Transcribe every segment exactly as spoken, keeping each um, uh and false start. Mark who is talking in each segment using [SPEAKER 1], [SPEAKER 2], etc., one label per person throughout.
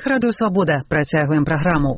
[SPEAKER 1] эфірах Радыё Свабода. Працягваем праграму.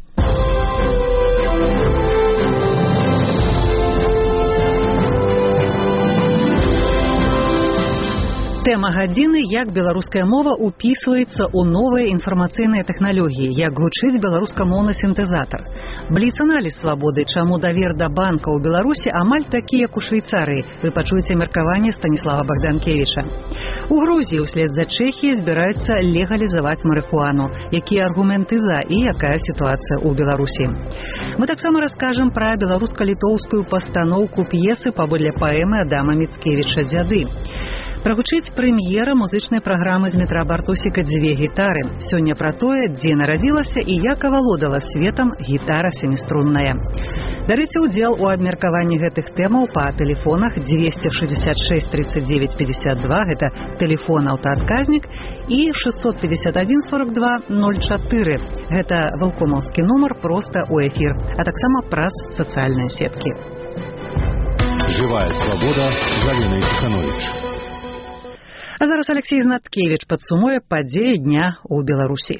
[SPEAKER 1] Тэма гадзіны, як беларуская мова упісваецца ў новыя інфармацыйныя тэхналогіі, як гучыць беларускамоўны сінтэзатар. Бліц-аналіз свабоды, чаму давер да банка ў Беларусі амаль такі, як у Швейцарыі. Вы пачуеце меркаванне Станіслава Богданкевіча. У Грузіі ўслед за Чэхіяй збіраюцца легалізаваць марыхуану. Якія аргументы за і якая сітуацыя ў Беларусі. Мы таксама раскажам пра беларуска-літоўскую пастаноўку п'есы паводле паэмы Адама Міцкевіча «Дзяды». Прагучыць прэм'ера музычнай праграмы з метра Бартосіка «Дзве гітары». Сёння пра тое, дзе нарадзілася і як авалодала светам гітара семіструнная. Бярыце ўдзел у абмеркаванні гэтых тэмаў па тэлефонах дзвесце шэсцьдзесят шэсць тридцать девять пятьдесят два, гэта тэлефон аўтаадказнік, і шестьсот пятьдесят один сорок два ноль чатыры. Гэта вэлкомаўскі нумар проста ў эфір, а таксама праз сацыяльныя сеткі.
[SPEAKER 2] Жывая свабода з Галінай Ціхановіч.
[SPEAKER 1] А зараз Алексей Знаткевич падсумуе падзеі дня ў Беларусі.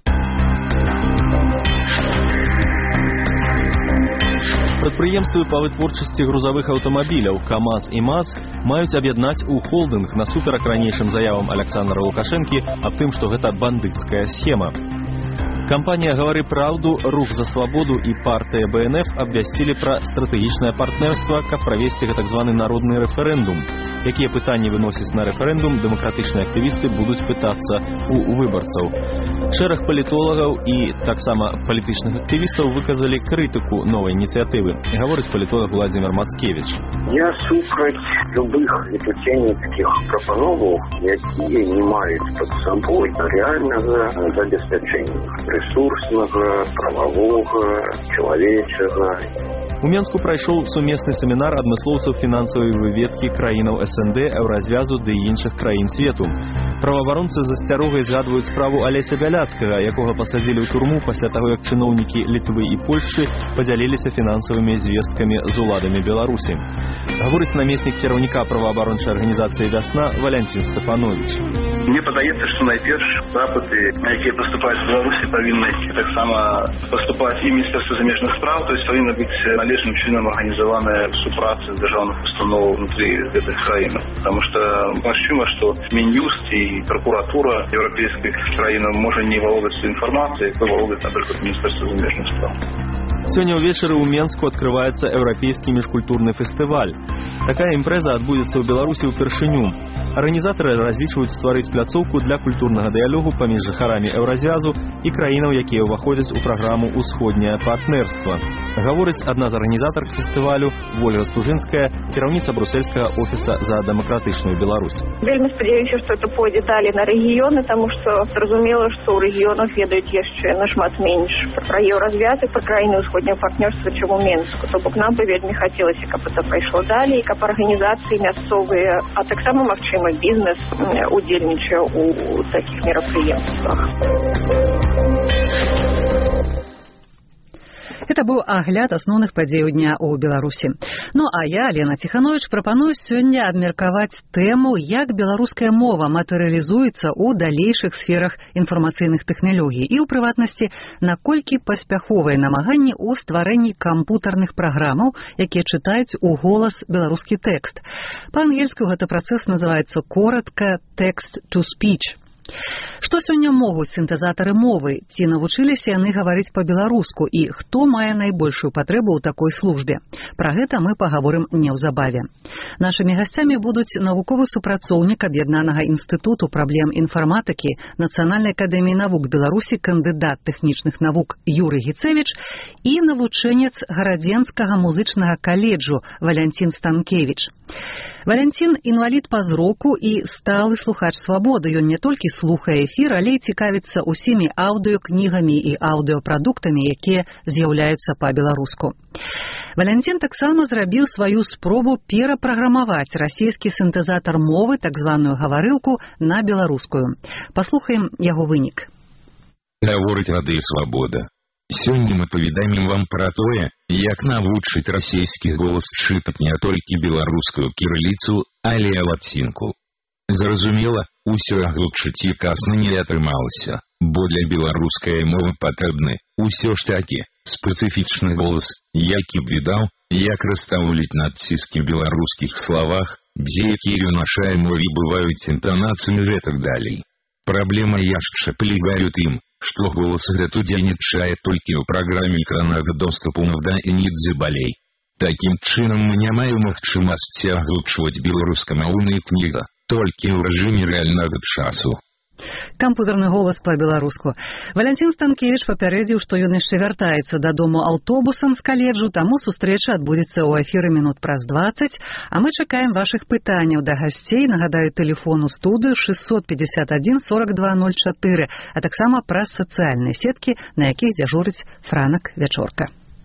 [SPEAKER 3] Прадпрыемствы па вытворчасці грузавых аўтамабіляў КамАЗ і МАЗ маюць аб'яднаць у холдынг насуперак ранейшым заявам Александра Лукашэнкі аб тым, што гэта бандыцкая схема. Кампанія «Гавары праўду», «Рух за свабоду» і партыя БНФ абвясцілі пра стратэгічнае партнерства, каб правесці так званы народны рэферэндум. Якія пытанні выносяць на рэферэндум, дэмакратычныя актывісты будуць пытацца у выбарцаў. Шэраг палітолагаў і таксама палітычных актывістаў выказалі крытыку новай ініцыятывы. Гаворыць палітолог Владзімир Мацкевіч.
[SPEAKER 4] Я супраць любых вітуценніцкіх прапановаў, якія не маюць пад сабой рэальнага забеспячэння ресурснага, прававога, чалавечага.
[SPEAKER 3] У Менску прайшоў сумесны семінар адмыслоўцаў фінансавай выведкі краінаў СНД, Еўразвязу ды іншых краін свету. Праваабаронцы з асцярогай згадваюць справу Алеся Бяляцкага, якога пасадзілі ў турму пасля таго, як чыноўнікі Літвы і Польшчы падзяліліся фінансавымі звесткамі з уладамі Беларусі. Гаворыць намеснік кіраўніка праваабарончай арганізацыі «Вясна» Валянцін Стефанович.
[SPEAKER 5] Мне падаецца, што найперш запыты, якія паступаюць в Беларусі, павінны таксама паступаць і Міністэрства замежных спраў, то есть павінна быць належным чынам арганізаваная супраца дзяржаўных устаноў внутри гэтых краін. Потому что магчыма, што Мін'юст і прокуратура еўрапейскіх краінаў можа не валодаць інфармацыяй, якой валодаць, напрыклад, Міністэрства замежных спраў.
[SPEAKER 3] Сёння ўвечары ў Менску адкрываецца еўрапейскі міжкультурны фестываль. Такая імпрэза адбудзецца ў Беларусі ўпершыню. Арганізатары разлічваюць стварыць пляцоўку для культурнага дыялогу паміж жыхарамі Еўразвязу і краінаў, якія ўваходзяць у праграму «Усходняе партнерства». Гаворыць адна з арганізатарак фестывалю Вольга Стужынская, кіраўніца брусельскага офіса за дэмакратычную Беларусь.
[SPEAKER 6] Вельмі спадзяюся, што это пойдзе далей на рэгіёны, таму што зразумела, што ў рэгіёнах ведаюць яшчэ нашмат менш пра Еўразвяз і пра краіны ўсходняга партнерства, чым у Менску. То бок нам бы вельмі хацелася, каб это пайшло далей, каб арганізацыі мясцовыя, а таксама магчыма бізнес удзельнічае ў такіх мерапрыемствах.
[SPEAKER 1] Это быў агляд асноўных падзеяў дня ў Беларусі. Ну а я, Лена Ціхановіч, прапаную сёння абмеркаваць тэму, як беларуская мова матэрыялізуецца ў далейшых сферах інфармацыйных тэхналогій і, ў прыватнасці, наколькі паспяховыя намаганні ў стварэнні кампутарных праграмаў, якія чытаюць у голас беларускі тэкст. Па-ангельску гэта працэс называецца коратка «text-to-speech». Што сёння могуць сінтэзатары мовы? Ці навучыліся яны гаварыць па-беларуску? І хто мае найбольшую патрэбу ў такой службе? Пра гэта мы пагаворым неўзабаве. Нашымі гасцямі будуць навуковы супрацоўнік Аб'яднанага інстытуту праблем інфарматыкі Нацыянальнай акадэміі навук Беларусі, кандыдат тэхнічных навук Юрый Гіцевіч і навучэнец Гарадзенскага музычнага каледжу Валянцін Станкевіч. Валянцін інвалід па зроку і сталы слухач свабоды. Ён не толькі слухае эфір, але і цікавіцца ўсімі аўдыёкнігамі і аўдыёпрадуктамі, якія з'яўляюцца па-беларуску. Валянцін таксама зрабіў сваю спробу перапраграмаваць расійскі сінтэзатар мовы, так званую гаварылку, на беларускую. Паслухаем яго вынік.
[SPEAKER 7] Гаворыць Радыё Свабода. Сёння мы паведамім вам пра тое, як навучыць расійскі голас чытаць не толькі беларускую кірыліцу, але і лацінку. Зразумела, усё агучыць і касна не атрымалася, бо для беларускай мовы патрэбны усё ж такі спецыфічны голас, які б відаў, як расстаўліць надціски в беларускіх словах, дзе якія ў нашай мове бываюць інтанацыі і гэтак далей. Праблема яшчэ палягае ў тым, што голас гэту дзейнічае толькі ў праграме экраннага доступу да і нідзе балей. Такім чынам мы не маем магчымасці агучваць беларускамоўныя кнігі толькі ў рэжыме рэальнага часу.
[SPEAKER 1] Кампутарны голас па-беларуску. Валянцін Станкевіч папярэдзіў, што ён яшчэ вяртаецца дадому аўтобусам з каледжу, таму сустрэча адбудзецца ў эфіры мінут праз дваццаць, а мы чакаем вашых пытанняў да гасцей. Нагадаю, тэлефон у студыю шэсцьсот пятьдесят один сорок два ноль чатыры, а таксама праз сацыяльныя сеткі, на якіх дзяжурыць Франак Вячорка.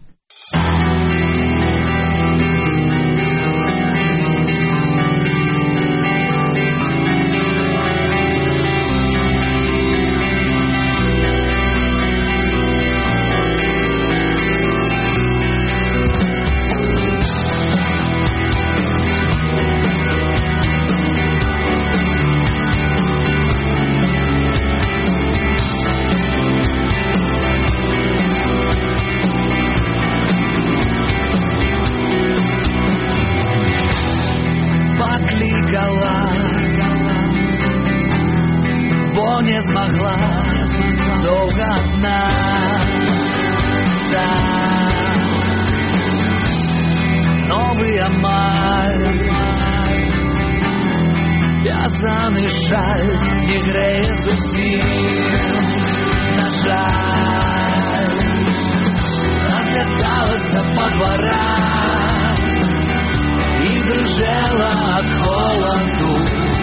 [SPEAKER 8] Вязаный шаль не греет зусім, на жаль. Разлеталась по дворам и дрожала от холоду,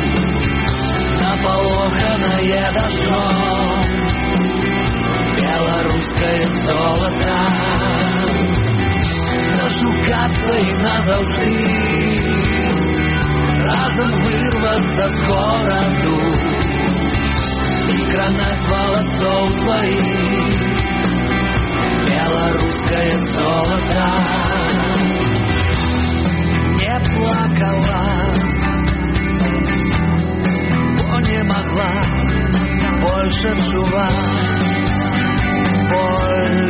[SPEAKER 8] наполоханное дождем белорусское золото. Зашукаться и назавжди, разом вырваться с городу и кранать волосов твоих белорусское золото. Не плакала, бо не могла больше чувать боль.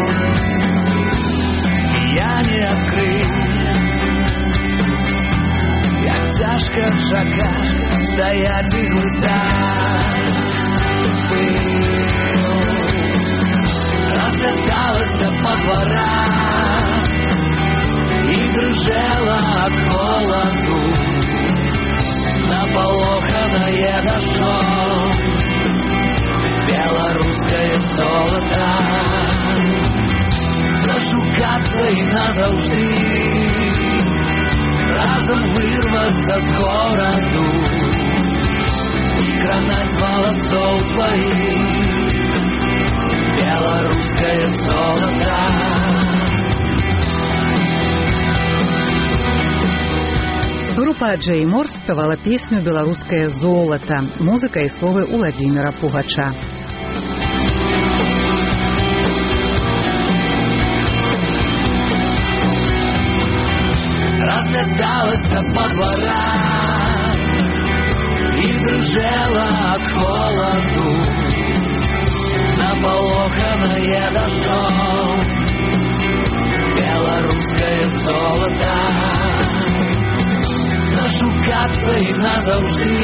[SPEAKER 8] Я не открыл, тяжко шагать, стоять и глотать пыл. Разлеталась по дворам и дрожала от холоду, наполоханное дождем белорусское золото. Зашукаться и назавжди, разом вырваться с городу и кранать волосов твоих белорусское золото.
[SPEAKER 1] Група Джей Морс спявала песню «Белорусское золото». Музыка и словы Владимира Пугача.
[SPEAKER 8] Разлеталась по дворам и дрожала от холоду, наполоханное дождем белорусское золото. Зашукаться и назавжди,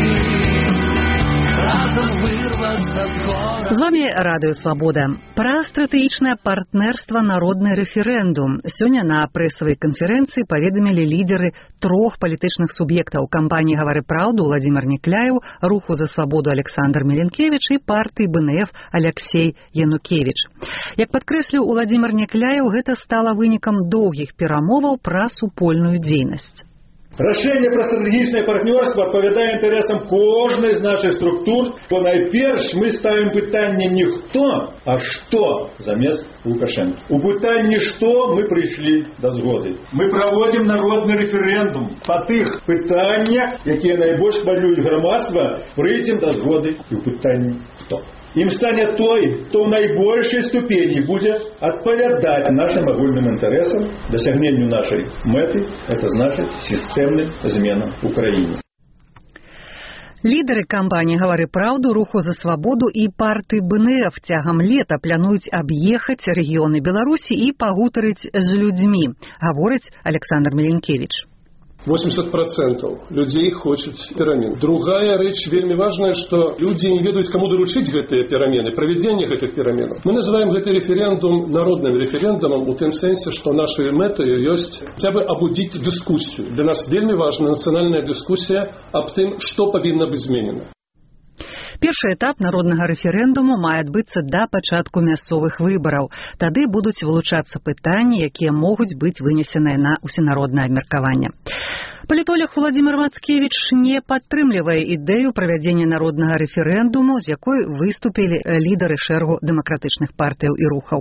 [SPEAKER 8] разом вырваться с города.
[SPEAKER 1] З вами Радыё Свабода. Пра стратэгічнае партнерства народны рэферэндум. Сёння на прэсавай канферэнцыі паведамілі лідеры трох палітычных суб'ектаў: кампаніі «Гавары праўду» Владимир Некляев, руху за свабоду Александр Меленкевич і партыі Бэ Эн Эф Алексей Янукевич. Як падкрэсліў Владимир Некляев, гэта стала вынікам доўгіх перамоваў пра супольную дзейнасць.
[SPEAKER 9] Рашэнне пра стратэгічнае партнёрства адпавядае інтарэсам кожнай з нашых структур, бо найперш мы ставім пытанне не хто, а што замест Лукашэнкі. У пытанні што мы прыйшлі да згоды. Мы праводзім народны рэферэндум па тых пытаннях, якія найбольш хвалююць грамадства, прыйдзем да згоды і ў пытанні хто. Ім стане той, хто ў найбольшай ступені будзе адпавядаць нашим агульным інтарэсам, дасягненню нашай мэты, это значыць сістэмным зменам у краіне.
[SPEAKER 1] Лідары кампаніі «Гавары праўду», руху за свабоду і партыі бэ эн эф цягам лета плануюць аб'ехаць рэгіёны Беларусі і пагутарыць з людзьмі, гаворыць Александр Меленкевич.
[SPEAKER 10] восемьдесят процентов людей хочет перамен. Другая речь вельми важная, что люди не ведают, кому доручить гэтыя перамены, проведение гэтых пераменов. Мы называем гэты референдум народным референдумом у тем сенсе, что нашей мэтой есть хотя бы обудить дискуссию. Для нас вельми важна национальная дискуссия об том, что повинно быть изменено.
[SPEAKER 1] Першы этап народнага рэферэндуму мае адбыцца да пачатку мясцовых выбараў. Тады будуць вылучацца пытанні, якія могуць быць вынесеныя на усенароднае абмеркаванне. Палітолог Владимир Мацкевич не падтрымлівае ідэю правядзення народнага рэферэндуму, з якой выступілі лідары шэрагу дэмакратычных партыяў і рухаў.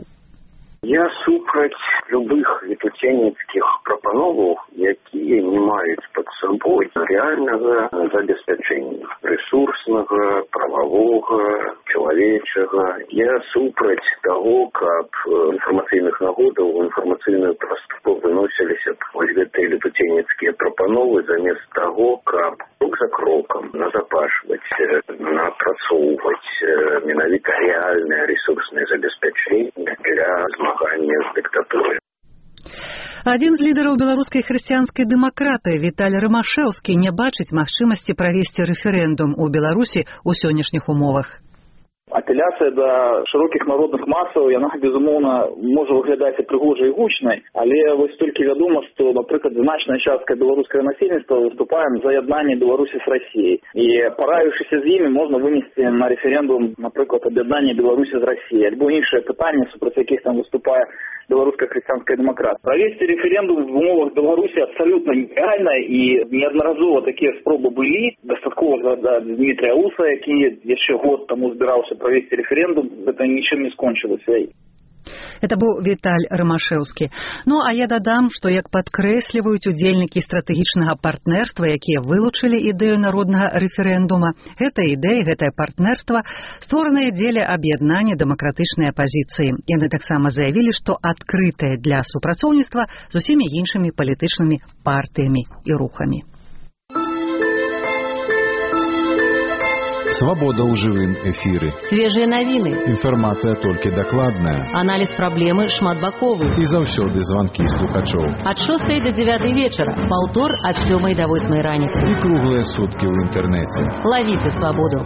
[SPEAKER 4] Я супраць любых летуценніцкіх прапановаў, якія не маюць пад сабой рэальнага забеспячэння рэсурснага, прававога, чалавечага. Я супраць таго, каб інфармацыйных нагодаў у інфармацыйную прастору выносіліся вось гэтыя летуценніцкія прапановы замест таго, каб крок за крокам назапашваць, напрацоўваць менавіта рэальнае рэсурснае забеспячэнне для змагання з дыктатурай.
[SPEAKER 1] Адзін з лідараў беларускай хрысціянскай дэмакратыі Віталь Рымашэўскі не бачыць магчымасці правесці рэферэндум у Беларусі ў сённяшніх умовах.
[SPEAKER 11] Апеляцыя да шырокіх народных масаў, яна, безумоўна, можа выглядаць і прыгожай, і гучнай, але вось толькі вядома, што, напрыклад, значная частка беларускага насельніцтва выступаем за яднанне Беларусі з Расіяй. І параіўшыся з імі, можна вынесці на рэферэндум, напрыклад, аб'яднанне Беларусі з Расіяй, альбо іншыя пытанні, супраць якіх там выступае беларуская хрысціянская дэмакратыя. Правесці рэферэндум в умовах Беларусі абсалютна нерэальна, і неаднаразова такія спробы былі. Дастаткова да Дмітрія Уса, які яшчэ год таму збіраўся провести референдум, это ничем не скончилось.
[SPEAKER 1] Это быў Віталь Рымашэўскі. Ну, а я дадам, што як падкрэсліваюць удзельнікі стратэгічнага партнерства, якія вылучылі ідэю народнага рэферэндума, гэта ідэя, гэтае партнерства створанае дзеля аб'яднання дэмакратычнай апазіцыі. Яны таксама заявілі, што адкрытае для супрацоўніцтва з усімі іншымі палітычнымі партыямі і рухамі.
[SPEAKER 2] Свобода ў жывым эфіры.
[SPEAKER 12] Свежыя навіны.
[SPEAKER 2] Інфармацыя толькі дакладная.
[SPEAKER 12] Аналіз праблемы шматбаковы.
[SPEAKER 2] І заўсёды званкі слухачоў.
[SPEAKER 12] Ад шостай да дзявятай вечара. Паўтор ад сёмай да восьмай раніцы.
[SPEAKER 2] І круглыя суткі ў інтэрнэце.
[SPEAKER 12] Лавіце свабоду.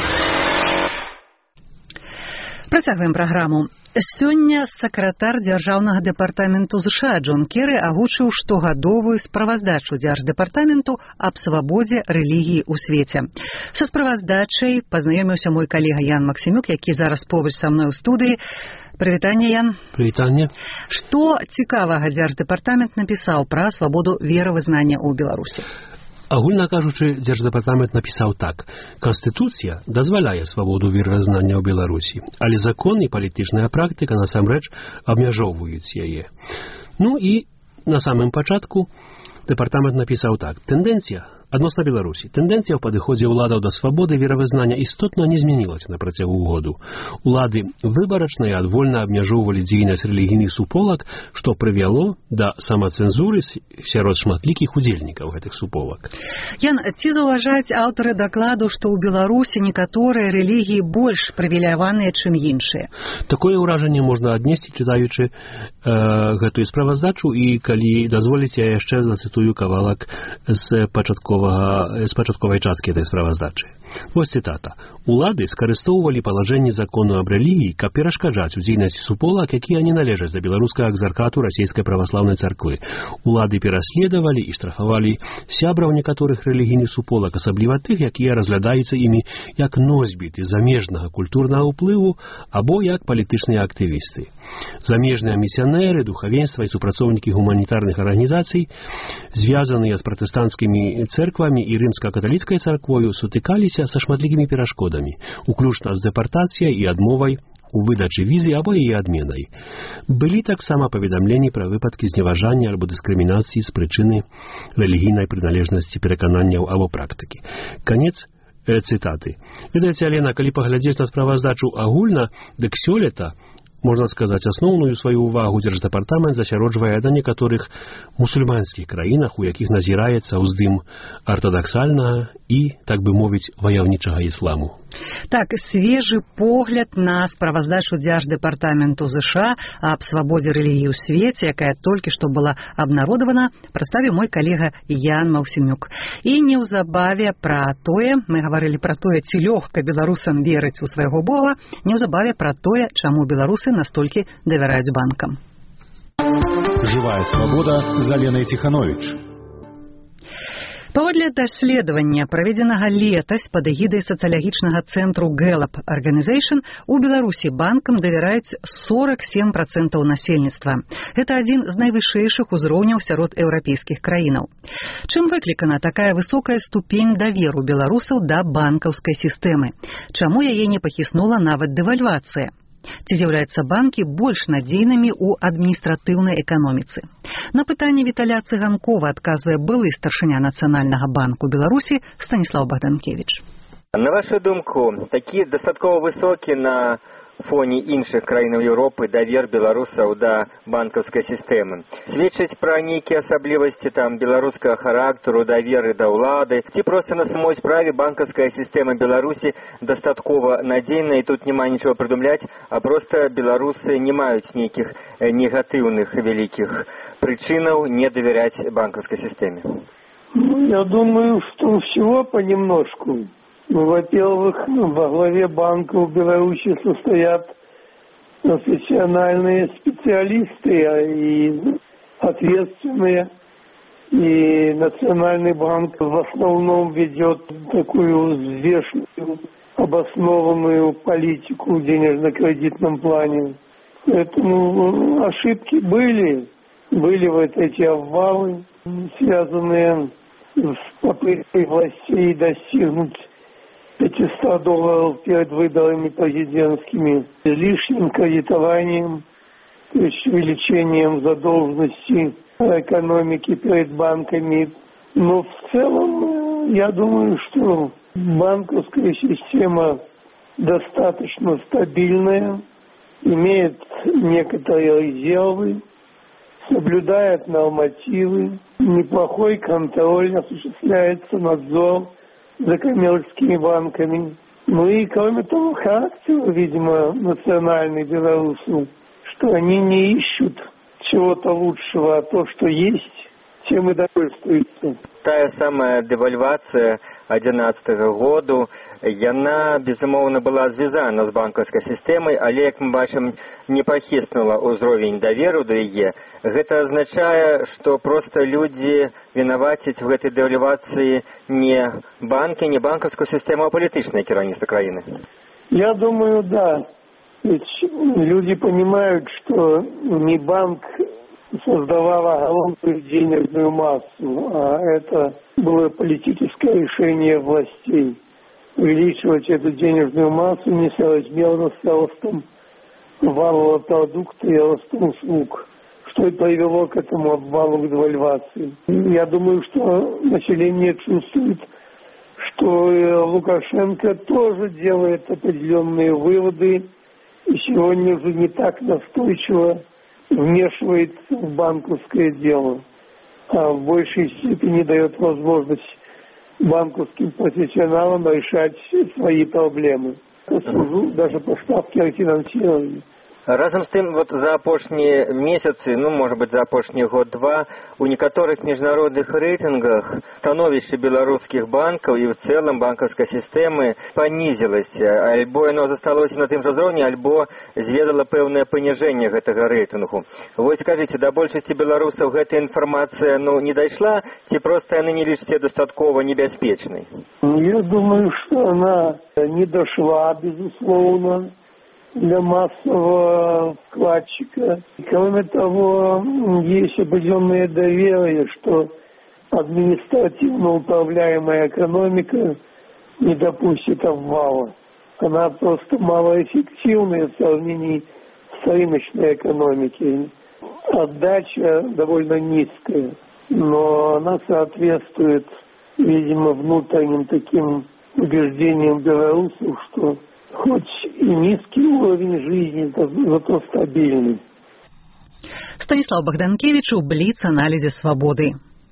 [SPEAKER 1] Працягваем праграму. Сёння сакратар дзяржаўнага дэпартаменту ЗША Джон Керры агучыў штогадовую справаздачу дзярждэпартаменту аб свабодзе рэлігіі ў свеце. Са справаздачай пазнаёміўся мой калега Ян Максімюк, які зараз побач са мной у студыі. Прывітанне, Ян.
[SPEAKER 13] Прывітанне.
[SPEAKER 1] Што цікавага дзярждэпартамент напісаў пра свабоду веравызнання ў Беларусі?
[SPEAKER 13] Агульна кажучы, дзярждэпартамент напісаў так. Канстытуцыя дазваляе свабоду веравызнання ў Беларусі, але закон і палітычная практыка насамрэч абмяжоўваюць яе. Ну і на самым пачатку дэпартамент напісаў так. Тэндэнцыя адносна Беларусі. Тэндэнцыя ў падыходзе ўладаў да свабоды веравызнання істотна не змянілася на працягу году. Улады выбарачна і адвольна абмяжоўвалі дзейнасць рэлігійных суполак, што прывяло да самацэнзуры сярод шматлікіх удзельнікаў гэтых суполак.
[SPEAKER 1] Ян, ці заўважаюць аўтары дакладу, што ў Беларусі некаторыя рэлігіі больш прывіляваныя, чым іншыя?
[SPEAKER 13] Такое ўражанне можна аднесці, чытаючы э, гэтую справаздачу, і калі дазволіце, я яшчэ зацытую кавалак з пачатковага з пачатковай часткі этой справаздачы. Вось цытата. Улады скарыстоўвалі палажэнні закону аб рэлігіі, каб перашкаджаць у дзейнасці суполак, якія не належаць да беларускага экзархату расійскай праваслаўнай царквы. Улады пераследавалі і штрафавалі сябраў некаторых рэлігійных суполак, асабліва тых, якія разглядаюцца імі як носьбіты замежнага культурнага ўплыву або як палітычныя актывісты. Замежныя місіянеры, духавенства і супрацоўнікі гуманітарных арганізацый, звязаныя з пратэстанцкімі цэрквамі і рымска-каталіцкай царквою, сутыкаліся са шматлікімі перашкодамі, уключна з дэпартацыяй і адмовай у выдачы візы або яе адменай. Былі таксама паведамленні пра выпадкі зневажання альбо дыскрымінацыі з прычыны рэлігійнай прыналежнасці, перакананняў або практыкі. Канец э, цытаты. Ведаеце, Алена, калі паглядзець на справаздачу агульна, дык сёлета можна сказаць, асноўную сваю ўвагу дзярждэпартамент засяроджвае на некаторых мусульманскіх краінах, у якіх назіраецца ўздым артадаксальнага і, так бы мовіць, ваяўнічага ісламу.
[SPEAKER 1] Так, свежы погляд на справаздачу Дзярждэпартаменту ЗША аб свабодзе рэлігіі ў свеце, якая толькі што была абнародавана, прадставіў мой калега Ян Маўсімюк. І неўзабаве пра тое, мы гаварылі пра тое, ці лёгка беларусам верыць у свайго Бога, неўзабаве пра тое, чаму беларусы настолькі давяраюць банкам.
[SPEAKER 2] Жывая свабода з Аленай Ціхановіч.
[SPEAKER 1] Паводле даследавання, праведзенага летась пад эгідай сацыялагічнага цэнтру Gallup Organization, у Беларусі банкам давяраюць сорок сем працэнтаў насельніцтва. Гэта адзін з найвышэйшых узроўняў сярод еўрапейскіх краінаў. Чым выклікана такая высокая ступень даверу беларусаў да банкаўскай сістэмы? Чаму яе не пахіснула нават дэвальвацыя? Ці з'яўляюцца банкі больш надзейнымі ў адміністратыўнай эканоміцы? На пытанне Віталя Цыганкова адказвае былы старшыня Нацыянальнага банку Беларусі Станіслаў Богданкевіч.
[SPEAKER 14] На вашу думку, такі дастаткова высокі на фоне іншых краінаў Еўропы давер беларусаў да банкаўскай сістэмы. Сведчыць пра нейкія асаблівасці там беларускага характару, даверы да ўлады, ці проста на самой справе банкаўская сістэма Беларусі дастаткова надзейная, і тут няма нічого прыдумляць, а проста беларусы не маюць нейкіх негатыўных вялікіх прычынаў не давяряць банкаўскай сістэме.
[SPEAKER 15] Ну, я думаю, что всего понемножку. Ну, во-первых, во главе банка в Беларуси состоят профессиональные специалисты и ответственные. И Национальный банк в основном ведет такую взвешенную, обоснованную политику в денежно-кредитном плане. Поэтому ошибки были. Были вот эти обвалы, связанные с попыткой властей достигнуть пятьсот долларов перед выборами президентскими, лишним кредитованием, то есть увеличением задолженности экономики перед банками. Но в целом, я думаю, что банковская система достаточно стабильная, имеет некоторые резервы, соблюдает нормативы, неплохой контроль, осуществляется надзор за коммерческими банками. Ну и кроме того, характер, видимо, национальный белорусов, что они не ищут чего-то лучшего, а то, что есть, чем и довольствуются.
[SPEAKER 14] Тая самая девальвация адзінаццатага году, яна, безумоўна, была звязана з банкаўскай сістэмай, але, як мы бачым, не пахіснула ўзровень даверу да яе. Гэта азначае, што проста людзі вінавацяць в гэтай девальвацыі не банкі, не банкаўскую сістэму, а палітычнае кіраўніцтва краіны.
[SPEAKER 15] Я думаю, да. Ведь люди понимают, что не банк создавал огромную денежную массу, а это было политическое решение властей. Увеличивать эту денежную массу несоразмерно с ростом валового продукта и ростом услуг, что и привело к этому обвалу, к девальвации. Я думаю, что население чувствует, что Лукашенко тоже делает определенные выводы и сегодня уже не так настойчиво вмешивается в банковское дело, а в большей степени дает возможность банковским профессионалам решать свои проблемы. Служу даже по ставке рефинансирования.
[SPEAKER 14] Разам з тым, вот за апошнія месяцы, ну, можа быць, за апошні год-два, у некаторых міжнародных рэйтынгах становішча беларускіх банкаў і в цэлым банкаўскай сістэмы панізілася, альбо яно засталося на тым жа ўзроўні, альбо зведала пэўнае паніжэнне гэтага рэйтынгу. Вось скажыце, да большасці беларусаў гэтая інфармацыя, ну, не дайшла, ці проста яны не лічыце дастаткова небяспечнай?
[SPEAKER 15] Я думаю, что она не дошла, безусловно, для массового вкладчика. Кроме того, есть определенное доверие, что административно управляемая экономика не допустит обвала. Она просто малоэффективная в сравнении с рыночной экономикой. Отдача довольно низкая, но она соответствует, видимо, внутренним таким убеждениям белорусов, что хоть низкий уровень жизни, зато стабильный.
[SPEAKER 1] Станислав Богданкевич у Блиц-анализе «Свободы».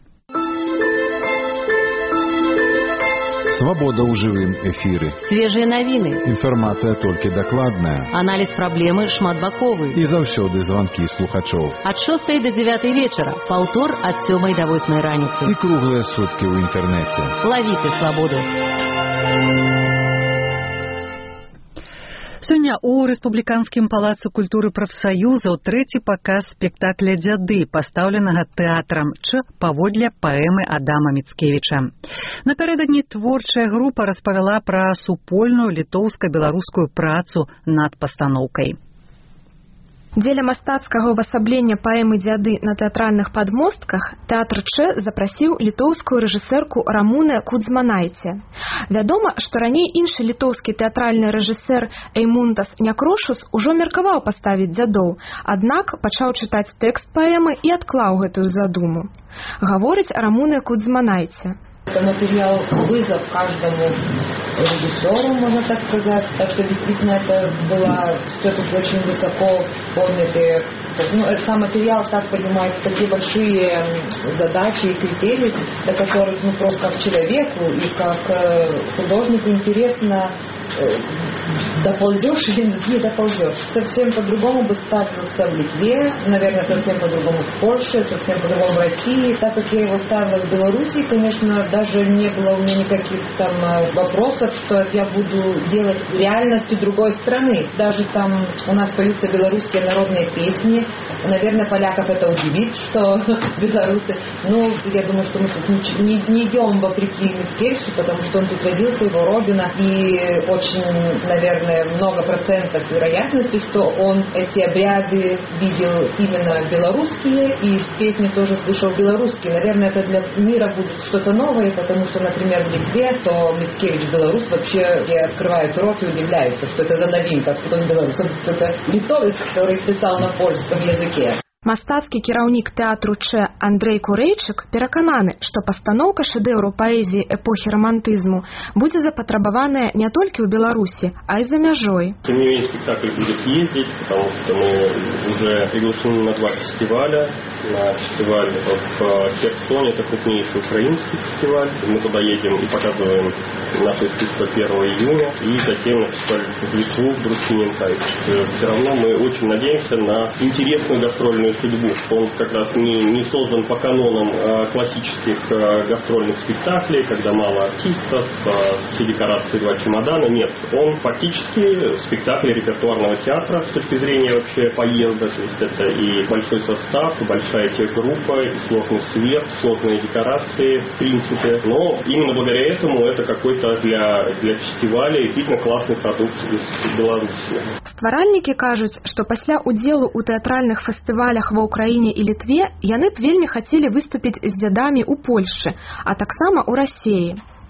[SPEAKER 2] Свобода ў жывым эфіры.
[SPEAKER 12] Свежие новины.
[SPEAKER 2] Інфармацыя толькі дакладная.
[SPEAKER 12] Анализ проблемы шматбаковый.
[SPEAKER 2] І заўсёды званкі слухачоў.
[SPEAKER 12] От шостой до девятой вечера. Паўтор от сёмай до восьмой раніцы.
[SPEAKER 2] І круглыя суткі ў інтэрнэце.
[SPEAKER 12] Ловіце свободу.
[SPEAKER 1] Сёння ў Рэспубліканскім палацы культуры прафсаюзаў трэці паказ спектакля «Дзяды», пастаўленага тэатрам Ч паводле паэмы Адама Міцкевіча. Напярэдадні творчая група распавяла пра супольную літоўска-беларускую працу над пастаноўкай.
[SPEAKER 16] Дзеля мастацкага ўвасаблення паэмы «Дзяды» на тэатральных падмостках тэатр Ч запрасіў літоўскую рэжысэрку Рамунэ Кудзманайце. Вядома, што раней іншы літоўскі тэатральны рэжысэр Эймундас Някрошус ужо меркаваў паставіць дзядоў, аднак пачаў чытаць тэкст паэмы і адклаў гэтую задуму. Гаворыць Рамунэ Кудзманайце.
[SPEAKER 17] Это материал вызов каждому режиссеру, можно так сказать. Так что действительно это было все-таки очень высоко поднятые. Ну, сам материал, так понимаете, такие большие задачи и критерии, до которых, ну, просто как человеку и как художнику интересно доползешь или не доползешь. Совсем по-другому бы ставился в Литве, наверное, совсем по-другому в Польше, совсем по-другому в России. Так как я его ставила в Беларуси, конечно, даже не было у меня никаких там вопросов, что я буду делать в реальности другой страны. Даже там у нас поются белорусские народные песни. Наверное, поляков это удивит, что белорусы. Ну, я думаю, что мы тут не, не идем вопреки Мицкевичу, потому что он тут родился, его родина, и очень, наверное, много процентов вероятности, что он эти обряды видел именно белорусские, и песни тоже слышал белорусские. Наверное, это для мира будет что-то новое, потому что, например, в Литве, то Мицкевич белорус вообще открывают рот и удивляются, что это за новинка, откуда он белорус. Это литовец, который писал на польском языке.
[SPEAKER 16] Мастацкі кіраўнік тэатру Ч Андрэй Курэйчык перакананы, што пастаноўка шэдэўру паэзіі эпохі романтызму будзе запатрабаваная не толькі ў Беларусі, а і за мяжой.
[SPEAKER 18] Тем не менее, спектакль будет ездить, потому что мы уже приглашены на два фестиваля. На фестиваль в Херсоне, это крупнейший украинский фестиваль. Мы туда едем и показываем наше искусство первого июня. И затем на фестиваль в Литву, в Брусиненко. Все равно мы очень надеемся на интересную гастрольную судьбу. Он как раз не, не создан по канонам э, классических э, гастрольных спектаклей, когда мало артистов, э, все декорации два чемодана. Нет, он фактически спектакль репертуарного театра с точки зрения вообще поезда. То есть это и большой состав, и большая техгруппа, и сложный свет, сложные декорации, в принципе. Но именно благодаря этому это какой-то для, для фестиваля действительно классный продукт из Беларуси.
[SPEAKER 16] Стваральнікі кажуць, што пасля удзелу ў тэатральных фестывалях ва ўкраіне і Літве яны б вельмі хацелі выступіць з дзядамі ў Польшчы, а таксама ў Расіі.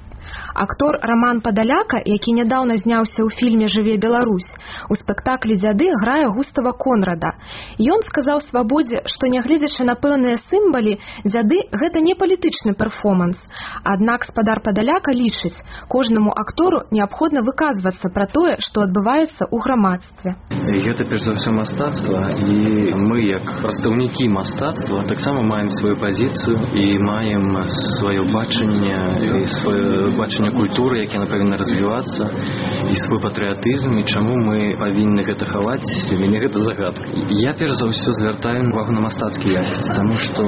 [SPEAKER 16] Актор Роман Падаляка, які нядаўна зняўся ў фільме «Жыве Беларусь», у спектаклі «Дзяды» грае Густава Конрада. Ён сказаў «Свабодзе», што нягледзячы на пэўныя сімвалы, «Дзяды» — гэта не палітычны перформанс. Аднак спадар Падаляка лічыць, кожнаму актору неабходна выказвацца пра тое, што адбываецца ў грамадстве.
[SPEAKER 19] Гэта перш за ўсё мастацтва, і мы, як прадстаўнікі мастацтва, таксама маем сваю пазіцыю і маем сваё бачанне і сваё бачанне культуры, як яна павінна развівацца, і свой патрыятызм, і чаму мы павінны гэта хаваць, для мяне гэта загадка. Я перш за ўсё звяртаю увагу на мастацкія якасці, таму што,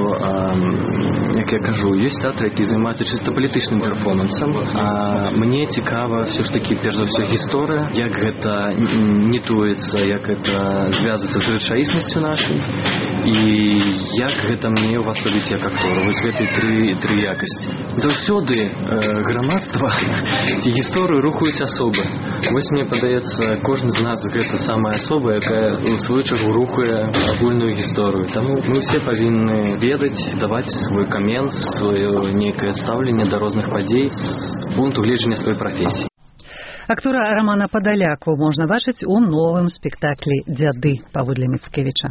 [SPEAKER 19] як я кажу, ёсць тэатры, які займаюцца чыста палітычным перформансам, а мне цікава ўсё ж такі перш за ўсё гісторыя, як гэта нітуецца, як гэта звязваецца з рэчаіснасцю нашай, і як гэта мне ўвасобіць як актор. Вось гэтыя тры, тры якасці. Заўсёды э, грамадства ці гісторыю рухаюць асобы. Вось мне падаецца, кожны з нас гэта самая асоба, якая у сваю чаргу рухае агульную гісторыю. Таму мы ўсе павінны ведаць, даваць свой камент, сваё нейкае стаўленне да розных падзей з пункту гледжання сваёй прафесіі.
[SPEAKER 1] Актора Романа Падаляку можна бачыць у новым спектаклі «Дзяды» паводле Міцкевіча.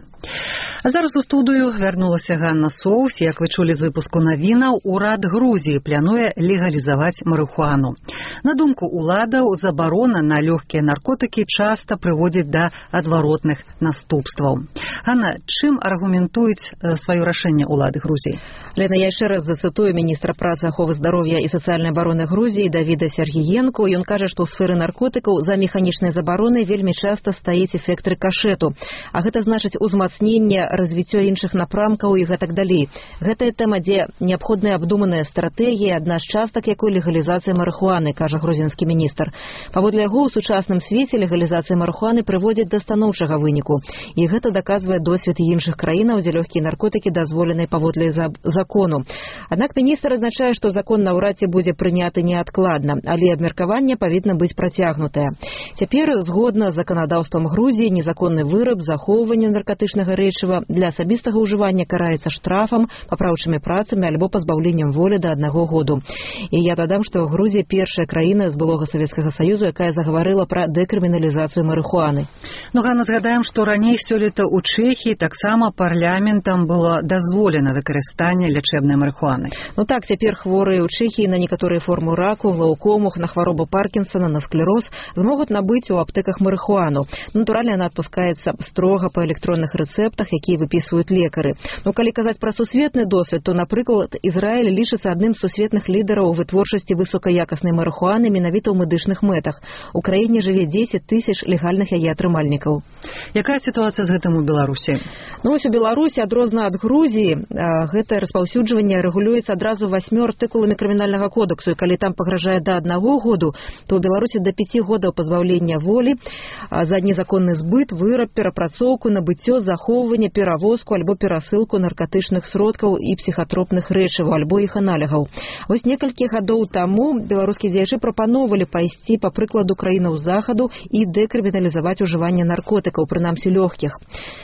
[SPEAKER 1] А зараз у студыю вярнулася Ганна Соус. Як вы чулі з выпуску навінаў, урад Грузіі плануе легалізаваць марыхуану. На думку уладаў, забарона на лёгкія наркотыкі часта прыводзіць да адваротных наступстваў. Ганна, чым аргументуюць сваё рашэнне улады Грузіі?
[SPEAKER 20] Лена, я яшчэ раз зацытую міністра працы, аховы здароўя і сацыяльнай абароны Грузіі Давіда Сергіенко. Ён кажа, што ў сферы наркотыкаў за механічнай забароны вельмі часта стаіць эфект рыкашэту. А гэта значыць узмацненне, развіццё іншых напрамкаў і гэтак далей. Гэтая тэма, дзе неабходная абдуманая стратэгія, адна з частак якой легалізацыя марыхуаны, кажа грузінскі міністр. Паводле яго, у сучасным свеце легалізацыя марыхуаны прыводзіць да станоўчага выніку. І гэта даказвае досвед іншых краінаў, дзе лёгкія наркотыкі дазволены паводле закону. Аднак міністр адзначае, што закон наўрад ці будзе прыняты неадкладна, але абмеркаванне павінна быць працягнутая. Цяпер, згодна з заканадаўствам Грузіі, незаконны выраб, захоўванне наркатычнага рэчыва для асабістага ўжывання караецца штрафам, папраўчымі працамі альбо пазбаўленнем волі да аднаго году. І я дадам, што Грузія першая краіна з былога Савецкага Саюзу, якая загаварыла пра дэкрыміналізацыю марыхуаны.
[SPEAKER 1] Ну, Ганна, згадаем, што раней сёлета ў Чэхіі таксама парламентам было дазволена выкарыстанне лячэбнай марыхуаны.
[SPEAKER 20] Ну так, цяпер хворыя ў Чэхіі на некаторыя формы раку, глаукому, на хваробу Паркінсона, на склероз змогуць набыць у аптэках марыхуану. Натуральна, яна адпускаецца строга па электронных рэцэптах, якія выпісваюць лекары. Ну, калі казаць пра сусветны досвед, то, напрыклад, Ізраіль лічыцца адным з сусветных лідараў у вытворчасці высокаякаснай марыхуаны менавіта ў медычных мэтах. У краіне жыве дзесяць тысяч легальных яе атрымальнікаў.
[SPEAKER 1] Якая сітуацыя з гэтым у Беларусі?
[SPEAKER 20] Ну, вось у Беларусі, адрозна ад Грузіі, гэтае распаўсюджванне рэгулюецца адразу васьмёр артыкуламі крымінальнага кодексу, і калі там пагражае да аднаго году, то ў Беларусі да пяці годаў пазбаўлення волі за незаконны збыт, выраб, перапрацоўку, набыццё, захоўванне, перавозку альбо перасылку наркатычных сродкаў і псіхатропных рэчываў альбо іх аналігаў. Вось некалькі гадоў таму беларускія дзеячы прапаноўвалі пайсці па прыкладу краінаў захаду і дэкрыміналізаваць ужыванне наркотыкаў, прынамсі лёгкіх.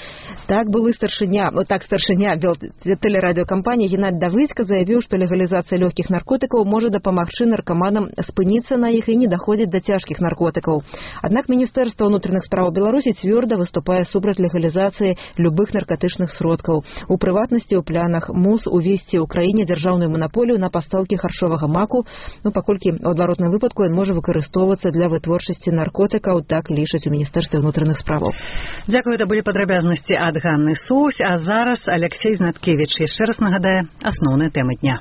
[SPEAKER 20] Так былы старшыня, так старшыня тэлерадыёкампаніі Геннадзь Давыдзька заявіў, што легалізацыя лёгкіх наркотыкаў можа дапамагчы наркаманам спыніцца на іх і не даходзіць да цяжкіх наркотыкаў. Аднак Міністэрства ўнутраных спраў Беларусі цвёрда выступае супраць легалізацыі любых наркатычных сродкаў. У прыватнасці ў планах МУС увесці ў краіне дзяржаўную манаполію на пастаўкі харчовага маку, ну паколькі ў адваротным выпадку ён можа выкарыстоўвацца для вытворчасці наркотыкаў, так лічаць у Міністэрстве ўнутраных справаў.
[SPEAKER 1] Дзякую, это былі падрабязнасці ад Ганны Соус, а зараз Алексей Знаткевич яшчэ раз нагадае асноўныя тэмы дня.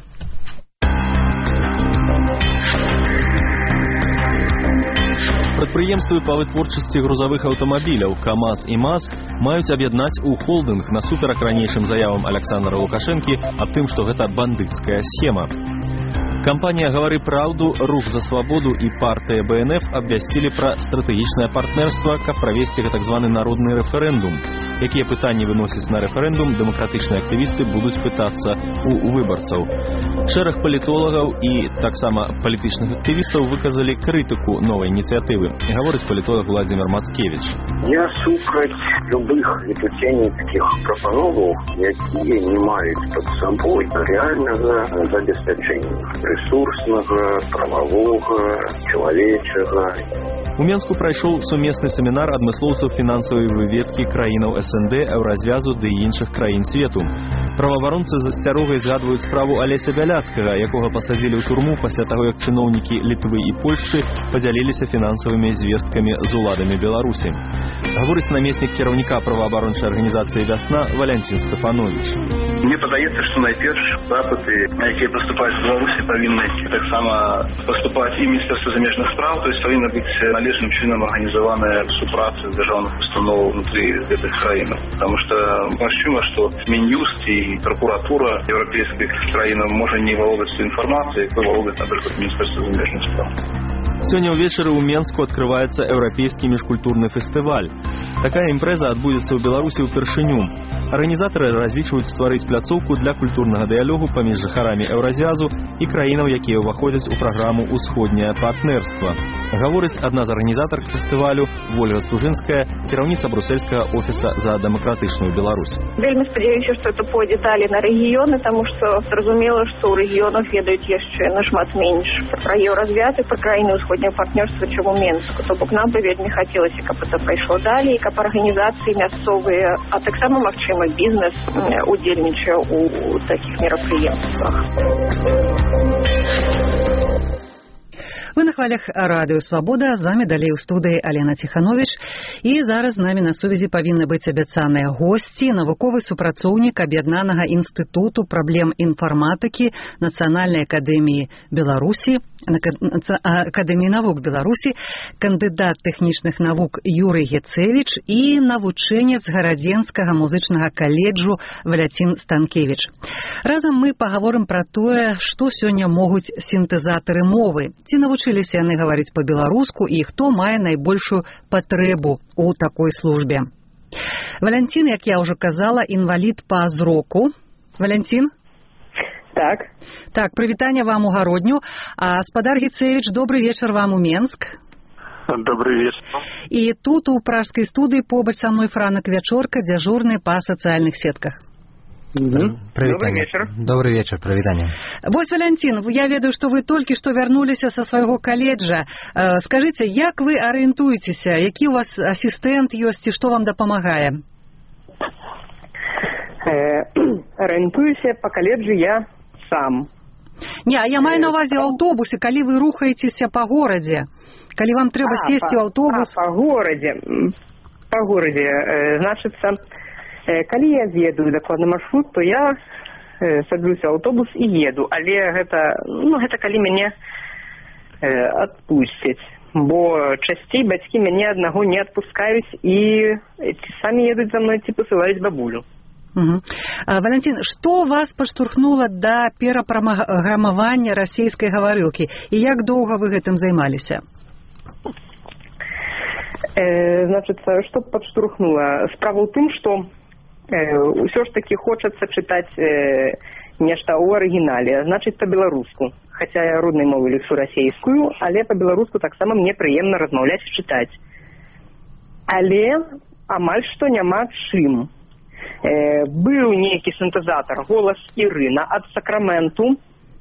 [SPEAKER 3] Прадпрыемствы па вытворчасці грузавых аўтамабіляў КамАЗ і МАЗ маюць аб'яднаць у холдынг насуперак ранейшым заявам Александра Лукашэнкі аб тым, што гэта бандыцкая схема. Кампанія «Гавары праўду», «Рух за свабоду» і партыя БНФ абвясцілі пра стратэгічнае партнерства, каб правесці так званы народны рэферэндум. Якія пытанні выносяць на рэферэндум, дэмакратычныя актывісты будуць пытацца у выбарцаў. Шэраг палітолагаў і таксама палітычных актывістаў выказалі крытыку новай ініцыятывы, гаворыць палітолог Владзімір Мацкевіч.
[SPEAKER 4] Я супраць любых летуценніцкіх прапановаў, якія не маюць пад сабой рэальнага забеспячэння ресурснага, прававога, чалавечага.
[SPEAKER 3] У Менску прайшоў сумесны семінар адмыслоўцаў фінансавай выведкі краінаў СНД, Еўразвязу ды іншых краін свету. Праваабаронцы з асцярогай згадваюць справу Алеся Бяляцкага, якога пасадзілі ў турму пасля таго, як чыноўнікі Літвы і Польшчы падзяліліся фінансавымі звесткамі з уладамі Беларусі. Гаворыць намеснік кіраўніка праваабарончай арганізацыі «Вясна» Валянцін Стефанович.
[SPEAKER 5] Мне падаецца, што найперш запыты, якія паступаюць з Беларусі, павінны таксама паступаць і Міністэрства замежных спраў, то есть павінна быць належным чынам арганізаваная супраца дзяржаўных устаноў внутри гэтых краінаў. Потому что магчыма, што Мін'юст і прокуратура еўрапейскіх краінаў можа не валодаць інфармацыяй, якой валодаць, напрыклад, Міністэрства замежных спраў.
[SPEAKER 3] Сёння ўвечары ў Менску адкрываецца еўрапейскі міжкультурны фестываль. Такая імпрэза адбудзецца ў Беларусі ўпершыню. Арганізатары разлічваюць стварыць пляцоўку для культурнага дыялогу паміж жыхарамі Еўразіязу і краінаў, якія ўваходзяць у праграму «Усходняе партнерства». Гаворыць адна з арганізатарак фестывалю Вольга Стужынская, кіраўніца брусельскага офіса за дэмакратычную Беларусь.
[SPEAKER 6] Вельмі спадзяюся, што это пойдзе далі на рэгіёны, таму што зразумела, што ў рэгіёнах ведаюць яшчэ нашмат менш пра еўразвяты, пра краіны ўсходняга партнерства, чым у Менску. То бок нам бы вельмі хацелася, каб это пайшло далей, каб арганізацыі мясцовыя, а таксама, магчыма, бізнес удзельнічаў у такіх мерапрыемствах.
[SPEAKER 1] Вы на хвалях радыё «Свабода», з вами далей у студыі Алена Тиханович. І зараз з намі на сувязі павінны быць абяцаныя госці, навуковы супрацоўнік Аб'яднанага інстытуту праблем інфарматыкі Нацыянальнай акадэміі Беларусі, Акадэміі навук Беларусі, кандыдат тэхнічных навук Юрый Гецевіч і навучэнец Гарадзенскага музычнага каледжу Валяцін Станкевіч. Разам мы пагаворым пра тое, што сёння могуць сінтэзатары мовы, ці навучыліся яны гаварыць па-беларуску і хто мае найбольшую патрэбу ў такой службе. Валянцін, як я ўжо казала, інвалід па зроку. Валянцін?
[SPEAKER 21] Так.
[SPEAKER 1] Так, прывітанне вам у Гародню. А спадар Гецевіч, добры вечар вам у Менск.
[SPEAKER 21] Добрый вечер.
[SPEAKER 1] І тут у пражскай студыі побач са мной Франак Вячорка, дзяжурны па сацыяльных сетках.
[SPEAKER 21] Mm-hmm. Добрый вечер.
[SPEAKER 22] Добрый вечер, прывітанне.
[SPEAKER 1] Вось, Валянцін, я ведаю, што вы толькі што вярнуліся са свайго каледжа. Скажыце, як вы арыентуецеся, які у вас асістэнт ёсць і што вам дапамагае?
[SPEAKER 21] Арыентуюся па каледжы я сам.
[SPEAKER 1] Не, а я маю на увазе аўтобусе, калі вы рухаецеся па горадзе. Калі вам трэба
[SPEAKER 21] а,
[SPEAKER 1] сесці ў аўтобус.
[SPEAKER 21] А, па горадзе. Па горадзе. Значыцца, калі я ведаю дакладны маршрут, то я саджуся ў аўтобус і еду. Але гэта, ну, гэта калі мяне адпусцяць. Бо часцей бацькі мяне аднаго не адпускаюць і ці самі едуць за мной, ці пасылаюць бабулю.
[SPEAKER 1] Угу. Валянцін, што вас падштурхнула да перапраграмавання расейскай гаварылкі і як доўга вы гэтым займаліся?
[SPEAKER 21] Э, значыцца, што падштурхнула? Справа ў тым, што э, ўсё ж такі хочацца чытаць э, нешта ў арыгінале, значыць па-беларуску. Хаця я роднай мовы лічу расейскую, але па-беларуску таксама мне прыемна размаўляць і чытаць. Але амаль што няма чым. Э, быў нейкі сінтэзатар «Голас Ірына» ад Сакраменту,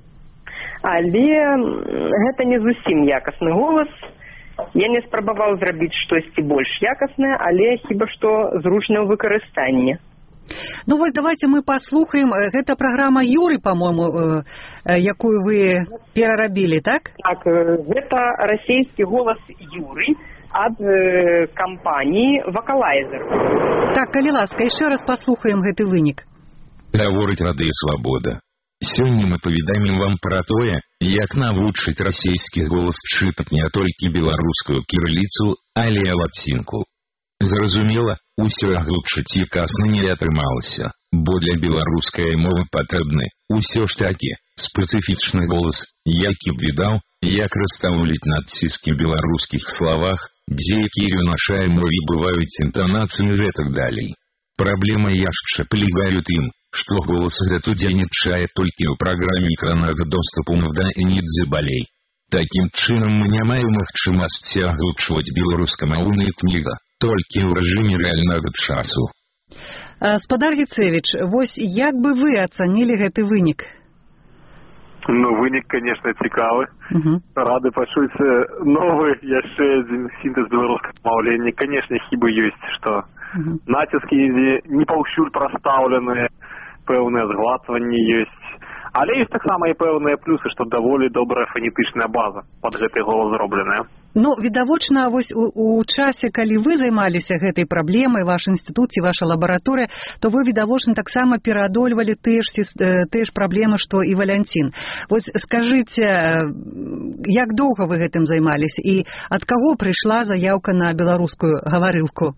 [SPEAKER 21] але гэта не зусім якасны голас. Я не спрабаваў зрабіць штосьці больш якаснае, але хіба што зручна ў выкарыстанні.
[SPEAKER 1] Ну вось давайте мы паслухаем. Гэта праграма Юры, по-моему, якую вы перарабілі, так?
[SPEAKER 21] Так, гэта расейскі голас Юры ад э, кампаніі «Вокалайзер».
[SPEAKER 1] Так, калі ласка, яшчэ раз паслухаем гэты вынік.
[SPEAKER 7] Гаворыць радыё «Свабода». Сёння мы паведамім вам пра тое, як навучыць расейскі голас чытаць не толькі беларускую кірыліцу, але і лацінку. Зразумела, усё аглучыць якасна не атрымалася, бо для беларускай мовы патрэбны усё ж такі спецыфічны голас, які б відаў, як расстаўляць надціски в беларускіх словах, дзе якія ў нашай мове бываюць інтанацыі і гэтак далей. Праблема яшчэ палягае ў тым, што голас гэты дзейнічае толькі ў праграме экраннага доступу да інідзе балей. Такім чынам мы не маем магчымасці аглучваць беларускамоўныя кнігі толькі ў рэжыме рэальнага часу.
[SPEAKER 1] Спадар Гецевіч, вось як бы вы ацанілі гэты вынік?
[SPEAKER 21] Ну, вынік, конечно, цікавы. Uh-huh. Рады пачуць новы яшчэ адзін сінтэз беларускага маўлення. Конечно, хібы ёсць, што uh-huh. націски не паўсюль прастаўленыя, пэўныя згладванні ёсць. Але ёсць таксама і пэўныя плюсы, што даволі добрая фанетычная база пад гэты голас зробленая.
[SPEAKER 1] Ну, відавочна, вось у, у часе, калі вы займаліся гэтай праблемай, ваш інстытут ці ваша лабараторыя, то вы, відавочна, таксама пераадольвалі тыя ж, тыя ж праблемы, што і Валянцін. Вось скажыце, як доўга вы гэтым займаліся і ад каго прыйшла заяўка на беларускую гаварылку?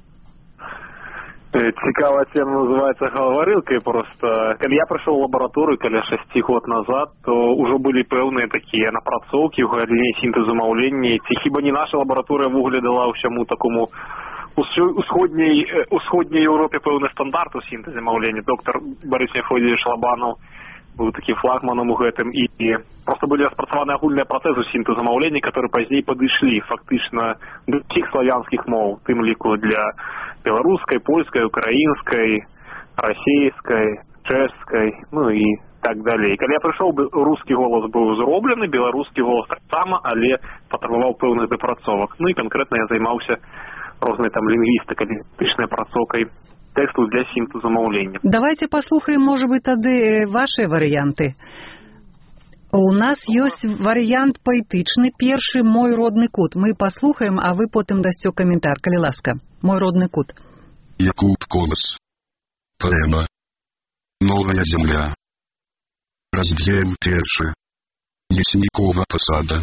[SPEAKER 21] Цікавая тема называется гаварылкай просто. Калі я прыйшоў у лабараторыю каля шасці год назад, то ўжо былі пэўныя такія напрацоўкі ў галіне сінтэзу маўлення. Ці хіба не наша лабараторыя вугле дала ўсяму такому
[SPEAKER 8] у сходній, у сходній Європі певний стандарт у синтезе мовлення. Доктор Борис Мефодійович Лобанов был таким флагманом у гэтым, и, и просто были распрацаваны агульныя працэсы сінтэзу маўлення, которые пазней падышлі фактычна да ўсіх славянскіх моў, тым ліку для беларускай, польскай, украінскай, расійскай, чэшскай, ну і так далей. Калі я прыйшоў, рускі голас быў зроблены, беларускі голас таксама, але патрабаваў пэўных дапрацовак. Ну і канкрэтна я займаўся рознай там лінгвістыкай, лінгвістычнай апрацоўкай тексту для синтеза мовления.
[SPEAKER 1] Давайте послухаем, может быть, тады ваши варианты. У нас есть вариант поэтичный, перший «Мой родный кут». Мы послухаем, а вы потом дасте комментар. Коли ласка. «Мой родный кут».
[SPEAKER 22] Якут Колос. Поэма. Новая земля. Разб'ем перше. Лесникова посада.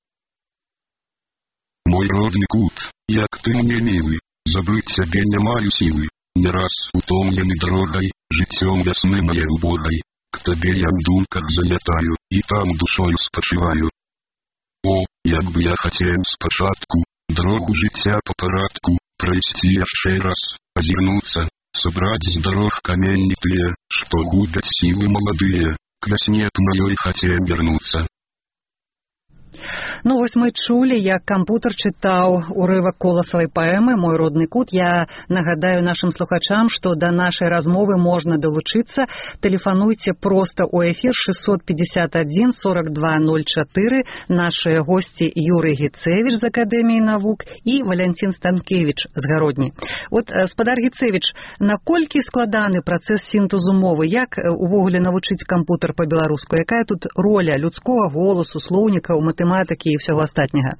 [SPEAKER 22] Мой родный кут, як ты мне милый, забыть себе не маю силы. Не раз утомленный дорогой, життем весны моей убогой, к тебе я иду, как залетаю, и там душою спочиваю. О, як бы я хотел спочатку, дорогу життя по порядку, пройти еще раз, озернуться, собрать с дорог каменнитые, что губят силы молодые, к весне к моей хотел вернуться.
[SPEAKER 1] Ну, вось мы чулі, як кампутар чытаў урывак коласавай паэмы «Мой родны кут». Я нагадаю нашим слухачам, што да нашай размовы можна далучыцца. Тэлефануйце проста ў эфір шестьсот пятьдесят один сорок два ноль четыре. Наши гости Юрий Гицевич з Акадэміі навук і Валянцін Станкевич з Гародні. Вот, спадар Гицевич, наколькі складаны працэс сінтэзу мовы? Як увогуле навучыць кампутар па-беларуску? Якая тут роля людскога голасу, слоўнікаў, матэматыкі и всего остального?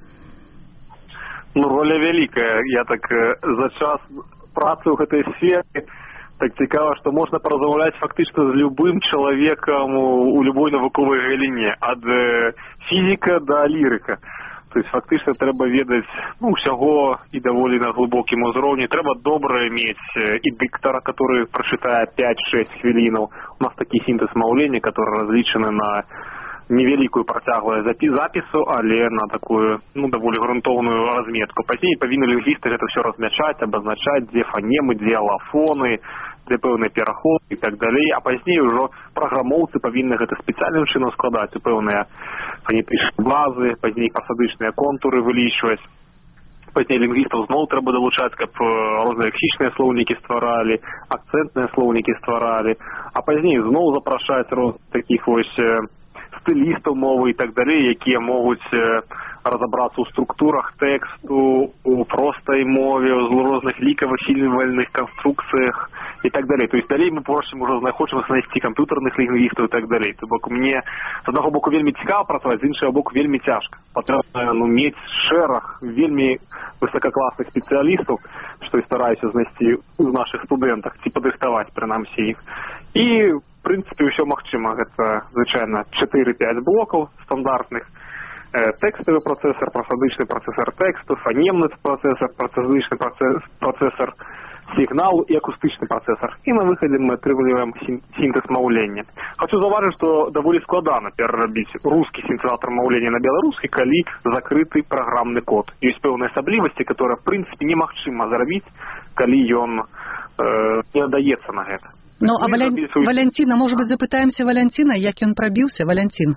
[SPEAKER 8] Ну, роля великая. Я так за час працы ў гэтай сферы так цікава, што можна паразмаўляць фактычна з любым чалавекам у любой навуковай галіне, ад фізіка да лірыка. То есть фактычна трэба ведаць, ну, ўсяго і даволі на глыбокім узроўні. Трэба добра мець і дыктара, который прачытае пять-шесть хвілінаў. У нас такі сінтэз маўлення, который разлічаны на невеликую працяглую запісу, але на такую, ну, даволі грунтоўную разметку. Пазней павінны лінгвісты гэта все размячаць, абазначаць, дзе фанемы, дзе алафоны, дзе пэўныя пераходы і так далей. А пазней ужо праграмоўцы павінны гэта спецыяльным чынам складаць у пэўныя фанетычныя базы, пазней пасадычныя контуры вылічваць. Пазней лінгвістаў зноў трэба далучаць, каб розныя лексічныя слоўнікі стваралі, акцэнтныя слоўнікі стваралі, а пазней зноў запрашаць роз такіх вось стылістаў мовы і так далей, якія могуць разабрацца ў структурах тэксту, у простай мове, у розных лікава-фільмавальных канструкцыях і так далей. То есть далей мы просім ужо хочам знайсці камп'ютарных лінгвістаў і так далей. То бок мне з аднаго боку вельмі цікава працаваць, з іншага боку вельмі цяжка. Патрэбна, ну, мець шэраг вельмі высокакласных спецыялістаў, што і стараюся знайсці ў нашых студэнтах, ці падрыхтаваць прынамсі іх. І в принципе, ўсё магчыма. Гэта, звычайна, четыре-пять блокаў стандартных. Э, тэкставы працэсар, прасадычны працэсар тэксту, фанемны працэсар, прасадычны працэсар сігналу і акустычны працэсар. І на выхадзе мы атрымліваем сінтэз маўлення. Хачу заўважыць, што даволі складана перарабіць рускі сінтэзатар маўлення на беларускі, калі закрыты праграмны код. Ёсць пэўныя асаблівасці, которые, в принципе, немагчыма зрабіць, калі ён э, не надаецца на гэта.
[SPEAKER 1] Ну, а Валя... Валянціна, может быть, запытаемся Валянціна, як ён прабіўся, Валянцін?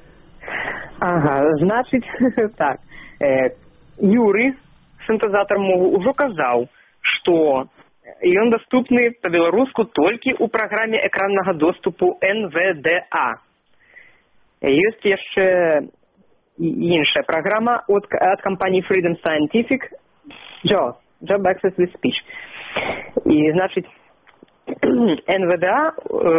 [SPEAKER 21] Ага, значит, так. Э, Юрий, синтезатор мовы, уже казаў, что ён доступны по-беларуску толькі ў праграме экраннага доступу эн вэ дэ а. Ёсць яшчэ іншая праграма от, от компании Freedom Scientific, джоус, Job Access with Speech. И, значит, эн вэ дэ а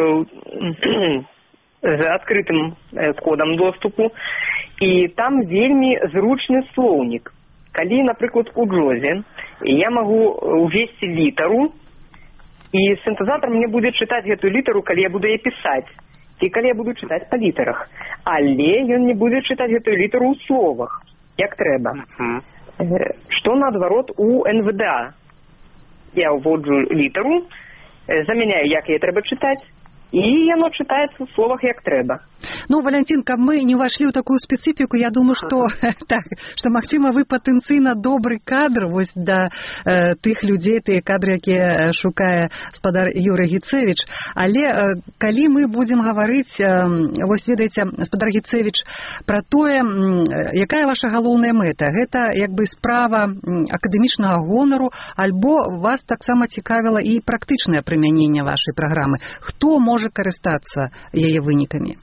[SPEAKER 21] э, з адкрытым э, кодам доступу, і там вельмі зручны слоўнік. Калі, напрыклад, у джозе я магу увесці літару, і синтезатор мне будзе чытаць гэтую літару, калі я буду яе пісаць, ці калі я буду чытаць па літарах. Але ён не будзе чытаць гэтую літару ў словах, як трэба. Mm-hmm. Што наадварот у эн вэ дэ а. Я ўводжу літару, замяняю, як яе трэба чытаць, і яно чытаецца ў словах як трэба.
[SPEAKER 1] Ну, Валянцін, каб мы не ўвайшлі ў такую спецыфіку, я думаю, што так, што магчыма вы патэнцыйна добры кадр вось да э, тых людзей, тыя кадры, якія шукае спадар Юрый Гіцевіч. Але э, калі мы будзем гаварыць, э, вось ведаеце, спадар Гіцевіч, пра тое, э, якая ваша галоўная мэта? Гэта як бы справа акадэмічнага гонару, альбо вас таксама цікавіла і практычнае прымяненне вашай праграмы. Хто можа карыстацца яе вынікамі?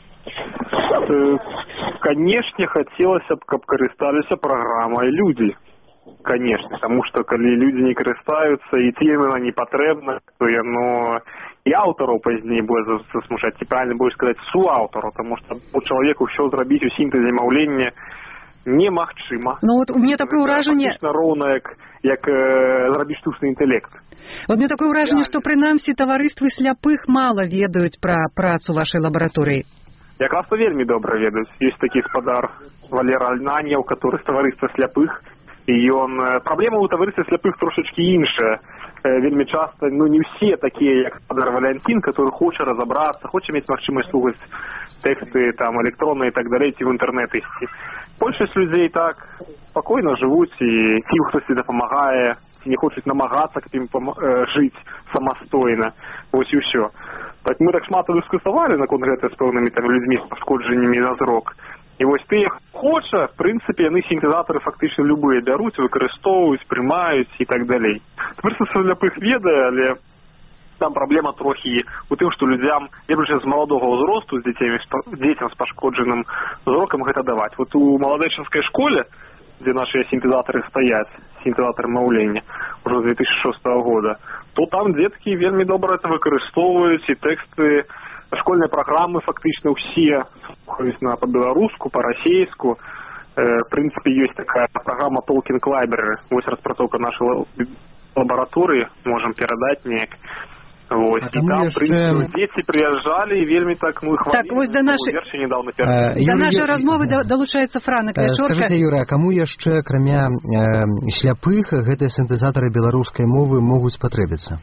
[SPEAKER 8] Конечно, хацелася б, каб карысталіся праграмай людзі. Конечно, таму што калі людзі не карыстаюцца і тема не патрэбна, то яно і аўтараў пазней будзе засмушаць, ці правільна будзе сказаць суаўтару, таму што у чалавеку ўсё зрабіць у сінтэзе маўлення немагчыма.
[SPEAKER 1] Ну вот у меня такое ўражанне...
[SPEAKER 8] Фактычна роўна, як, як э, зрабіць штучны інтэлект.
[SPEAKER 1] Вот мне такое ўражанне, што прынамсі таварыствы сляпых мала ведаюць пра працу вашай лабараторыі.
[SPEAKER 8] Якраз то вельмі добра ведаюць. Ёсць такі спадар Валера Альнаньев, который з таварыства сляпых, і ён... Праблема ў таварыстве сляпых трошачкі іншая. Вельмі часта, ну, не ўсе такія, як спадар Валянцін, который хоча разабрацца, хоча мець магчымасць слухаць тэксты, там, электронныя і так далей, ці в інтэрнэт ісці. Большасць людзей так спакойна жывуць, і ці хтосьці дапамагае, ці не хочуць намагацца, каб ім пом... жыць самастойна. Вось і ўсё. Так мы так шмат дыскусавалі наконт гэта з пэўнымі там людзьмі з пашкоджаннямі на зрок. І вось тыя хоча, в прынцыпе, яны сінтэзатары фактычна любыя бяруць, выкарыстоўваюць, прымаюць і так далей. Тварыства сляпых ведае, але там праблема трохі у тым, што людзям лепш з маладога ўзросту з дзецямі, дзецям з пашкоджаным зрокам гэта даваць. Вот у маладэчынскай школе, дзе нашыя сінтэзатары стаяць, сінтэзатары маўлення, ўжо з две тысячи шостого года, то там дзеткі вельмі добра это выкарыстоўваюць, і тэксты, школьныя праграмы фактычна ўсе слухаюць на па-беларуску, па-расейску. В прынцыпе, ёсць такая праграма Talking Library, вось распрацоўка нашай лабараторыі, можам перадаць неяк. Вось, і там, в прынцыпе, дзеці прыязджалі і вельмі так, ну, хвалілі.
[SPEAKER 1] Так, вось да нашай,
[SPEAKER 8] э,
[SPEAKER 1] да нашай размовы далучаецца Франак Вячорка.
[SPEAKER 9] Скажыце, Юра, а каму яшчэ, акрамя э, сляпых, гэтыя сінтэзатары беларускай мовы могуць спатрэбіцца?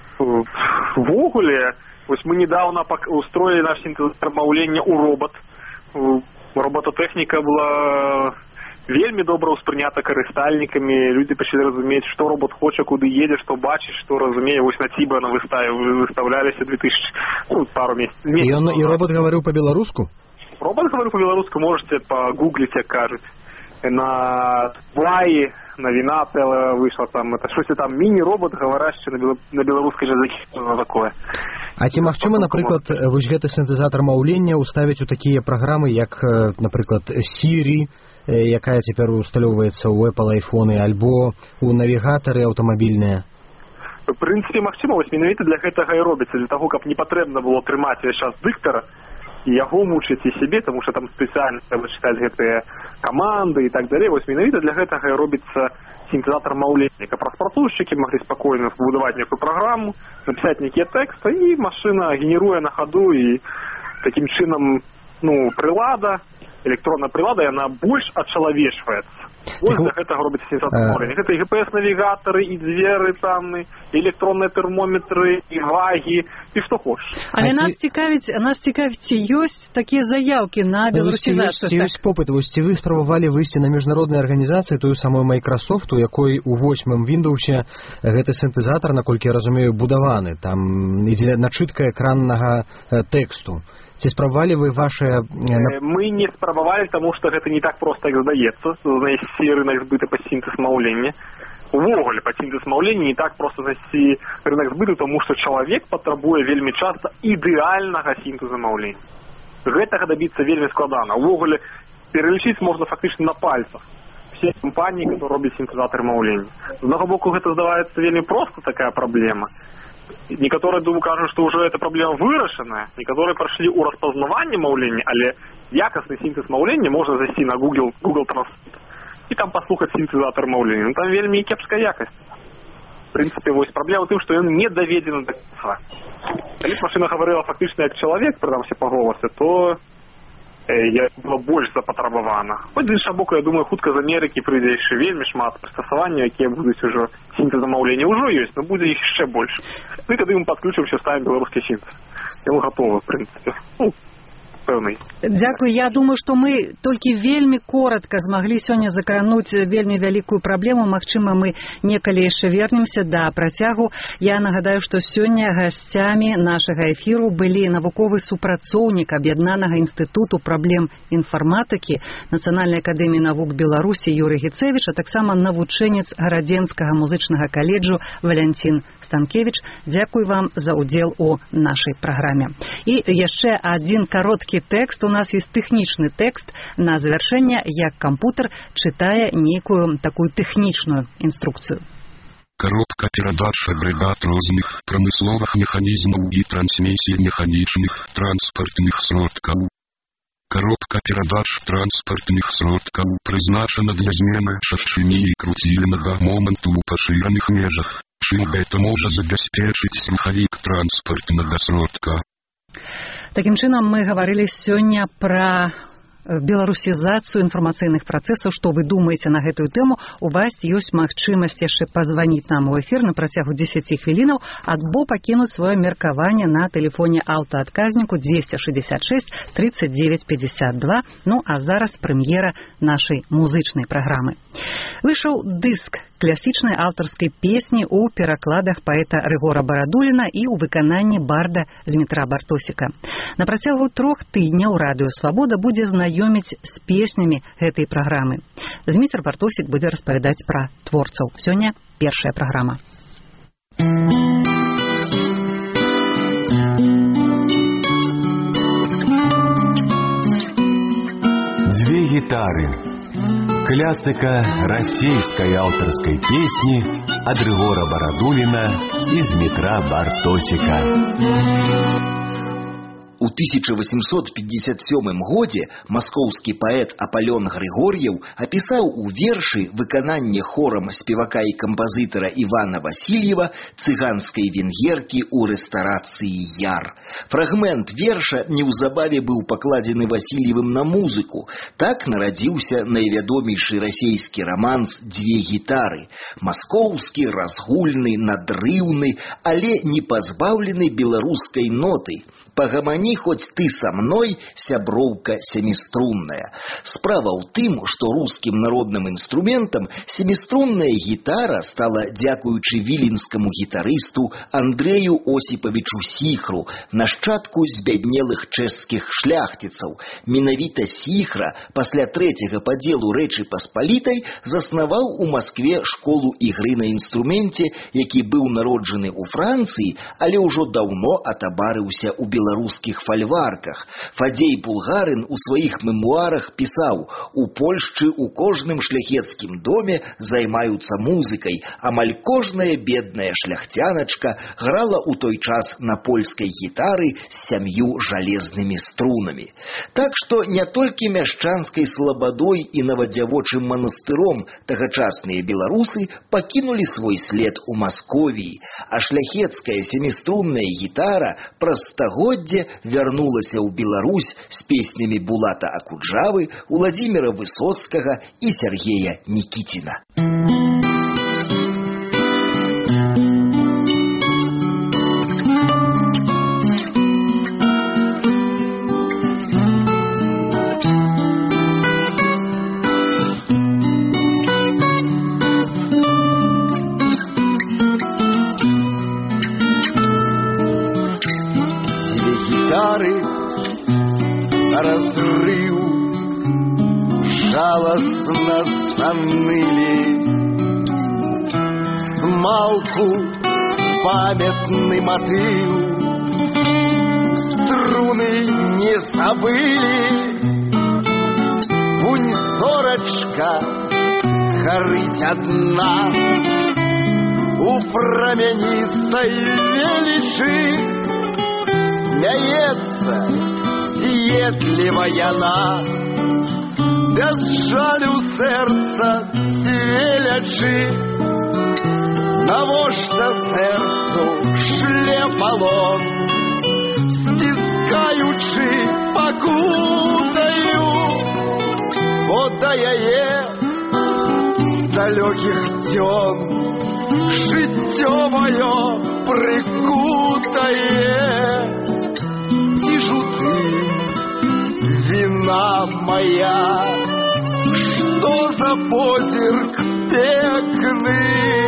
[SPEAKER 8] Ввогуле, вось мы недавно устроили наш сінтэзатар маўлення ў робот. Робототэхніка была вельмі добра ўспрынята карыстальнікамі, людзі пачалі разумець, што робот хоча, куды едзе, што бачыць, што разумее. Вось на Ціба на выставе выставляліся две тысячи, ну, пару месяцев.
[SPEAKER 9] І, он, і робот гаварыў па-беларуску?
[SPEAKER 8] Робот гаварыў па-беларуску, можете пагугліць, як кажуць. На Плаі, на Вінатэлла выйшла там, это щось там міні-робот, гаварящий на беларускай языке, на такое.
[SPEAKER 9] А ці магчыма, напрыклад, вось гэты сінтэзатар маўлення ўставіць у такія праграмы, як, напрыклад, Siri, якая цяпер усталёўваецца ў Apple айфоны, альбо у навігатары аўтамабільныя?
[SPEAKER 8] В прынцыпе, магчыма, вось менавіта для гэтага і робіцца, для таго, каб не патрэбна было трымаць час дыктара і яго мучыць і сябе, таму што там спецыяльна трэба чытаць гэтыя каманды і так далей. Вось менавіта для гэтага і робіцца сінтэзатар маўлення, каб распрацоўшчыкі маглі спакойна збудаваць некую праграму, напісаць нейкія тэксты, і машына генеруе на хаду, і такім чынам, ну, прылада, электронная прылада, яна больш ачалавечваецца. Вось для гэтага робіцца сінтэзатар маўлення. Гэта і джи пи эс-навігатары, і дзверы там, і электронныя тэрмометры, і вагі, і што хочаш.
[SPEAKER 1] Але а нас ці... цікавіць, нас цікавіць, ці ёсць такія заяўкі на беларусізацыю?
[SPEAKER 9] Ці ёсць попыт? Вось ці вы спрабавалі выйсці на міжнародныя арганізацыі, тую самую Microsoft, у якой у восьмым Windows гэты сінтэзатар, наколькі я разумею, будаваны. Там ідзе начытка экраннага тэксту. Ці спрабавалі вы ваши...
[SPEAKER 8] Мы не спрабавалі, таму што гэта не так проста, як здаецца, знайсці рынак збыта па сінтэз маўлення. Увогуле, па сінтэз маўлення не так проста знайсці рынак збыту, таму што чалавек патрабуе вельмі часта ідэальнага сінтэза маўлення. Гэтага дабіцца вельмі складана. Увогуле, пералічыць можна фактычна на пальцах все кампаніі, которые робяць сінтэзатары маўлення. З однаго боку, гэта здаваецца вельмі проста такая праблема. Некаторыя, думаю, кажуць, што ўжо эта праблема вырашаная. Некаторыя прайшлі ў распазнаванне маўлення, але якасны сінтэз маўлення можна зайсці на Google, Google Translate і там паслухаць сінтэзатар маўлення. Ну, там вельмі кепская якасць. В прынцыпе, вось праблема ў тым, што ён не даведзены да канца. Калі машына гаварыла фактычна як чалавек, прынамсі па голасе, то я было больш запатрабавана. Хоць з іншага боку, я думаю, хутка з Амерыкі прыйдзе яшчэ вельмі шмат прыстасаванняў, якія будуць ужо сінтэзамаўлення ўжо ёсць, но будзе іх яшчэ больш. І калі мы падключымся, ставім беларускі сінтэз. Ён гатовы, в прынцыпе. Ну, пэўнай.
[SPEAKER 1] Дзякуй. Я думаю, што мы толькі вельмі коротка змаглі сёння закрануць вельмі вялікую праблему. Магчыма, мы некалі яшчэ вернемся да працягу. Я нагадаю, што сёння гасцямі нашага эфіру былі навуковы супрацоўнік Аб'яднанага інстытуту праблем інфарматыкі Нацыянальнай акадэміі навук Беларусі Юрый Гіцэвіч, а таксама навучэнец Гарадзенскага музычнага каледжу Валянцін Станкевіч. Дзякуй вам за ўдзел у нашай праграме. І яшчэ адзін кароткі тэкст. У нас ёсць тэхнічны тэкст на завяршэнне, як кампутер чытае нейкую такую тэхнічную інструкцыю.
[SPEAKER 22] Коробка перадач агрэгат розных прамысловых механізмаў і трансмісій механічных транспартных сродкаў. Коробка перадач транспартных сродкаў прызначана для змены шашчыні і круцільнага моманту ў пашыраных межах. Чым гэта можа забяспечыць рухавік транспартнага сродка.
[SPEAKER 1] Такім чынам, мы гаварылі сёння пра беларусізацыю інфармацыйных працэсаў. Што вы думаеце на гэтую тэму? У вас ёсць магчымасць яшчэ пазваніць нам у эфір на працягу дзесяці хвілінаў альбо пакінуць сваё меркаванне на тэлефоне аўтаадказніку дзвесце шэсцьдзесят шэсць тридцать девять пятьдесят два. Ну, а зараз прэм'ера нашай музычнай праграмы. Выйшаў дыск класічнай аўтарскай песні ў перакладах паэта Рыгора Барадуліна і ў выкананні барда Змітра Бартосіка. На працягу трох тыдняў Радыё Свабода будзе знаёміць з песнямі гэтай праграмы. Змітр Бартосік будзе распавядаць пра творцаў. Сёння першая праграма.
[SPEAKER 10] Дзве гітары. Классика российской авторской песни от Рыгора Барадулина и Змитра Бартосика.
[SPEAKER 11] У тысяча восемьсот пятьдесят сёмым годзе маскоўскі паэт Апалён Григор'еў апісаў у вершы выкананне хорам спевака і кампазітара Івана Васильева цыганскай венгеркі ў рэстарацыі Яр. Фрагмент верша неўзабаве быў пакладзены Васильевым на музыку. Так нарадзіўся найвядомейшы расейскі раманс «Дзве гітары». Маскоўскі, разгульны, надрыўны, але не пазбаўлены беларускай ноты. Пагамані хоць ты са мной, сяброўка сяміструнная. Справа ў тым, што рускім народным інструментам сяміструнная гітара стала дзякуючы віленскаму гітарысту Андрэю Осіпавічу Сіхру, нашчадку збяднелых чэшскіх шляхціцаў. Менавіта Сіхра пасля трэцяга падзелу Рэчы Паспалітай заснаваў у Маскве школу ігры на інструменце, які быў народжаны ў Францыі, але ўжо даўно атабарыўся ў беларускіх фальварках. Фадзей Булгарын у сваіх мемуарах пісаў: «У Польшчы у кожным шляхецкім доме займаюцца музыкай. Амаль кожная бедная шляхцяначка грала ў той час на польскай гітары з сям'ю жалезнымі струнамі». Так што не толькі мяшчанскай слабадой і навадзявочым манастыром тагачасныя беларусы пакінулі свой след у Масковіі, а шляхецкая сяміструнная гітара праз стагоддзе вярнулася ў Беларусь з песнямі Булата Акуджавы, Уладзіміра Высоцкага і Сергея Нікіціна.
[SPEAKER 23] Разрыв жалостно заныли, смалку памятный мотив, струны не забыли, вунь сорочка горыть одна, у променистой величи смеется съедливая она, без жалю сердца свелячи, навошта сердцу шле полон, стискаючи, покутай да яе з далёкіх дзён жыццё маё прыкутае. Ці ж у тым віна моя, што за позірк пекны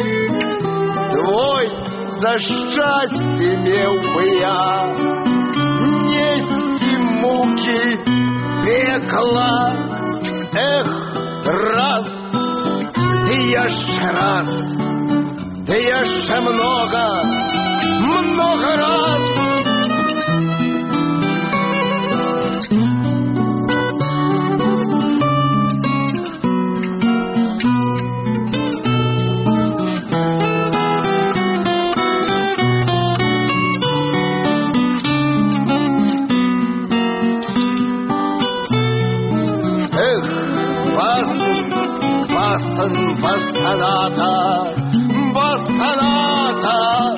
[SPEAKER 23] твой за шчасце меў бы я несці мукі пекла. Эх, раз, ды яшчэ раз, ды яшчэ многа, многа раз. Басаната, басаната,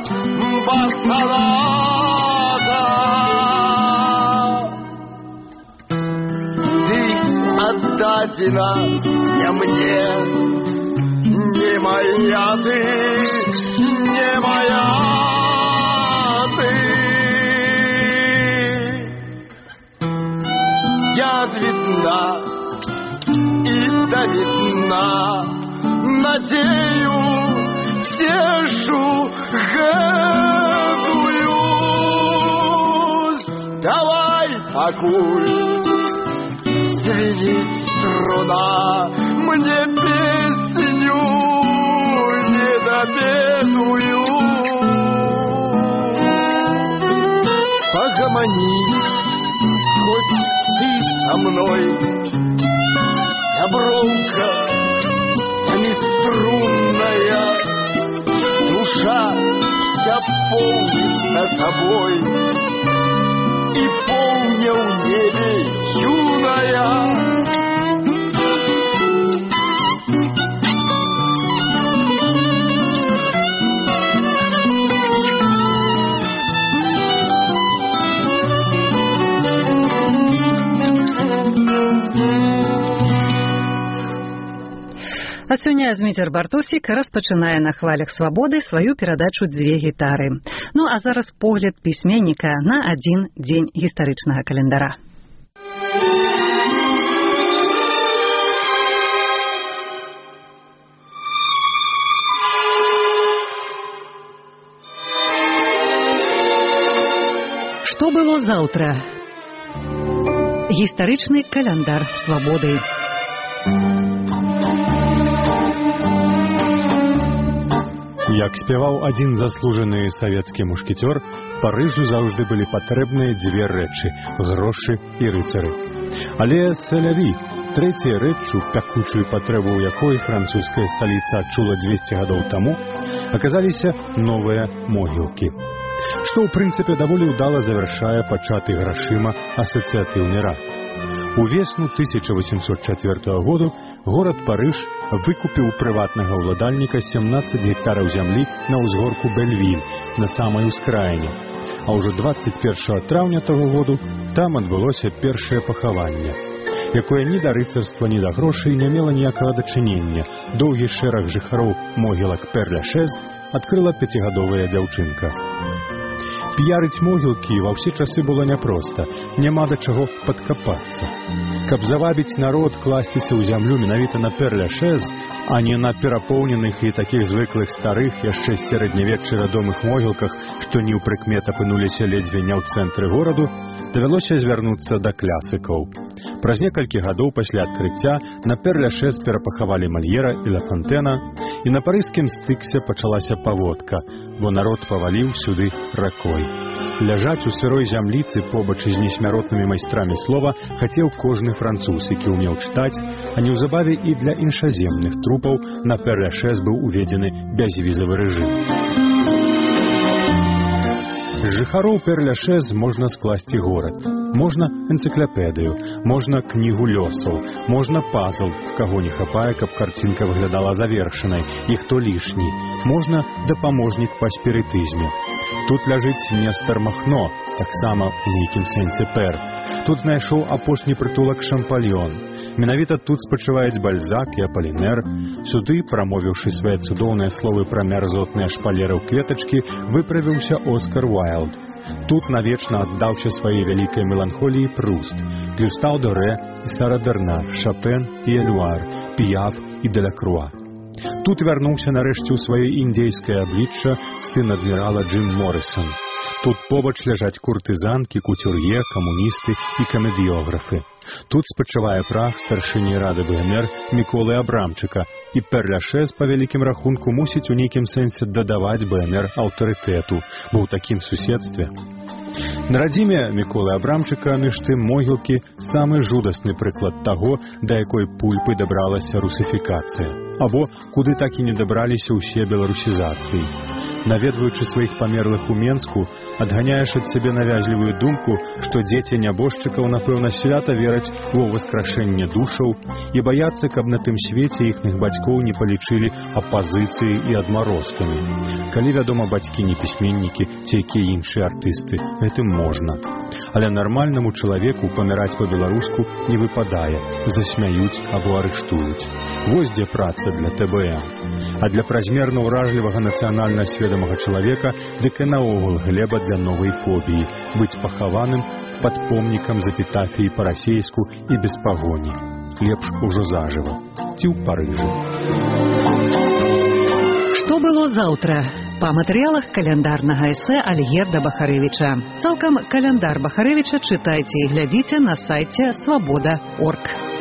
[SPEAKER 23] басаната. Ты отдадена не мне, не моя ты, не моя ты. Я видна и довидна, надею, тешу, гадуюсь. Давай, покуль звенит струна, мне песню недопетую. Погомони, хоть ты со мной, добронько, неструнная душа вся полнится тобой, и полня в небе юная.
[SPEAKER 1] А сёння Зміцер Бартосік распачынае на хвалях свабоды сваю перадачу «Дзве гітары». Ну а зараз погляд пісьменніка на адзін дзень гістарычнага календара. Што было заўтра? Гістарычны каляндар свабоды.
[SPEAKER 13] Як спяваў адзін заслужаны савецкі мушкецёр, Парыжу заўжды былі патрэбныя дзве рэчы – грошы і рыцары. Але Сель-Аві, трэцяй рэччу, пякучую патрэбу якой французская сталіца адчула дзвесце гадоў таму, аказаліся новыя могілкі. Што, ў прынцыпе, даволі ўдала завяршае пачаты грашыма асацыятыўны рад. У весну тысяча восемьсот четвёртого году горад Парыж выкупіў прыватнага ўладальніка семнадцаць гектараў зямлі на ўзгорку Бельвіль, на самай ускраіне. А ўжо двадцать первого траўня таго году там адбылося першае пахаванне, якое ні да рыцарства, ні да грошай не мела ніякага дачынення. Доўгі шэраг жыхароў могілак Пер-Ля-Шэз адкрыла пяцігадовая дзяўчынка. П'ярыць могілкі ва ўсе часы было няпроста, няма да чаго падкапацца. Каб завабіць народ класціся ў зямлю менавіта на Пер-Ля-Шэз, а не на перапоўненых і такіх звыклых старых яшчэ з сярэднявечча вядомых могілках, што не ў прыкмет апынуліся ледзьве не ў цэнтры гораду, давялося звярнуцца да клясыкаў. Праз некалькі гадоў пасля адкрыцця на Пер-Ля-Шэз перапахавалі Мальера і Ла Фонтэна, і на парыжскім стыксе пачалася паводка, бо народ паваліў сюды ракой. Ляжаць у сырой зямліцы побач з несмяротнымі майстрамі слова хацеў кожны француз, які ўмеў чытаць, а неўзабаве і для іншаземных трупаў на Пер-Ля-Шэз быў уведзены бязвізавы рэжым. З жыхароў Пер-Ля-Шэз можна скласці горад, можна энцыклапедыю, можна кнігу лёсаў, можна пазл, каго не хапае, каб карцінка выглядала завершанай, і хто лішні, можна дапаможнік па спірытызме. Тут ляжыць Нестар Махно, таксама ў нейкім сэнсе Пер, Тут знайшоў апошні прытулак Шампальён. Менавіта тут спачываюць Бальзак і Апалінер. Сюды, прамовіўшы свае цудоўныя словы пра мярзотныя шпалеры ў кветачкі, выправіўся Оскар Уайлд. Тут навечна аддаўся сваёй вялікай меланхоліі Пруст, Гюстаў Дорэ і Сара Бернар, Шопен і Элюар, Піяф і Делакруа. Тут вярнуўся нарэшце ў сваё індзейскае аблічча сын адмірала Джим Моррисон. Тут побач ляжаць куртызанкі, кутюр'е, камуністы і камедыёграфы. Тут спачывае прах старшыні рады БНР Міколы Абрамчыка, і Пер-Ляшэз, па вялікім рахунку, мусіць у нейкім сэнсе дадаваць БНР аўтарытэту, бо ў такім суседстве. На радзіме Міколы Абрамчыка, між тым, могілкі – самы жудасны прыклад таго, да якой пульпы дабралася русіфікацыя, або куды так і не дабраліся ўсе беларусізацыі. Наведваючы сваіх памерлых у Менску, адганяеш ад сябе навязлівую думку, што дзеці нябожчыкаў, напэўна, свята вераць у ўваскрашэнне душаў і баяцца, каб на тым свеце іхных бацькоў не палічылі апазіцыяй і адмарозкамі. Калі, вядома, бацькі не пісьменнікі ці якія іншыя артысты, гэтым можна. Але нармальнаму чалавеку паміраць па-беларуску не выпадае, засмяюць або арыштуюць. Вось дзе праца для Тэ Бэ Эм. А для празмерна ўражлівага нацыянальна сведамага чалавека дык і наогул глеба для новай фобіі – быць пахаваным пад помнікам з эпітафіяй па-расейску і без пагоні. Лепш ужо зажыва. Ці ў Парыжы.
[SPEAKER 1] Што было заўтра? Па матэрыялах каляндарнага эсэ Альгерда Бахарэвіча. Цалкам каляндар Бахарэвіча чытайце і глядзіце на сайце свабода точка орг.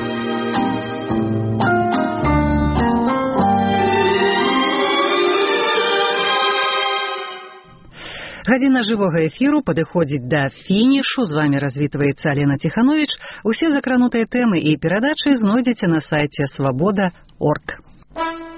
[SPEAKER 1] Гадзіна жывога эфіру падыходзіць да фінішу. З вамі развітваецца Алена Ціхановіч. Усе закранутыя тэмы і перадачы знойдзеце на сайце свабода точка орг.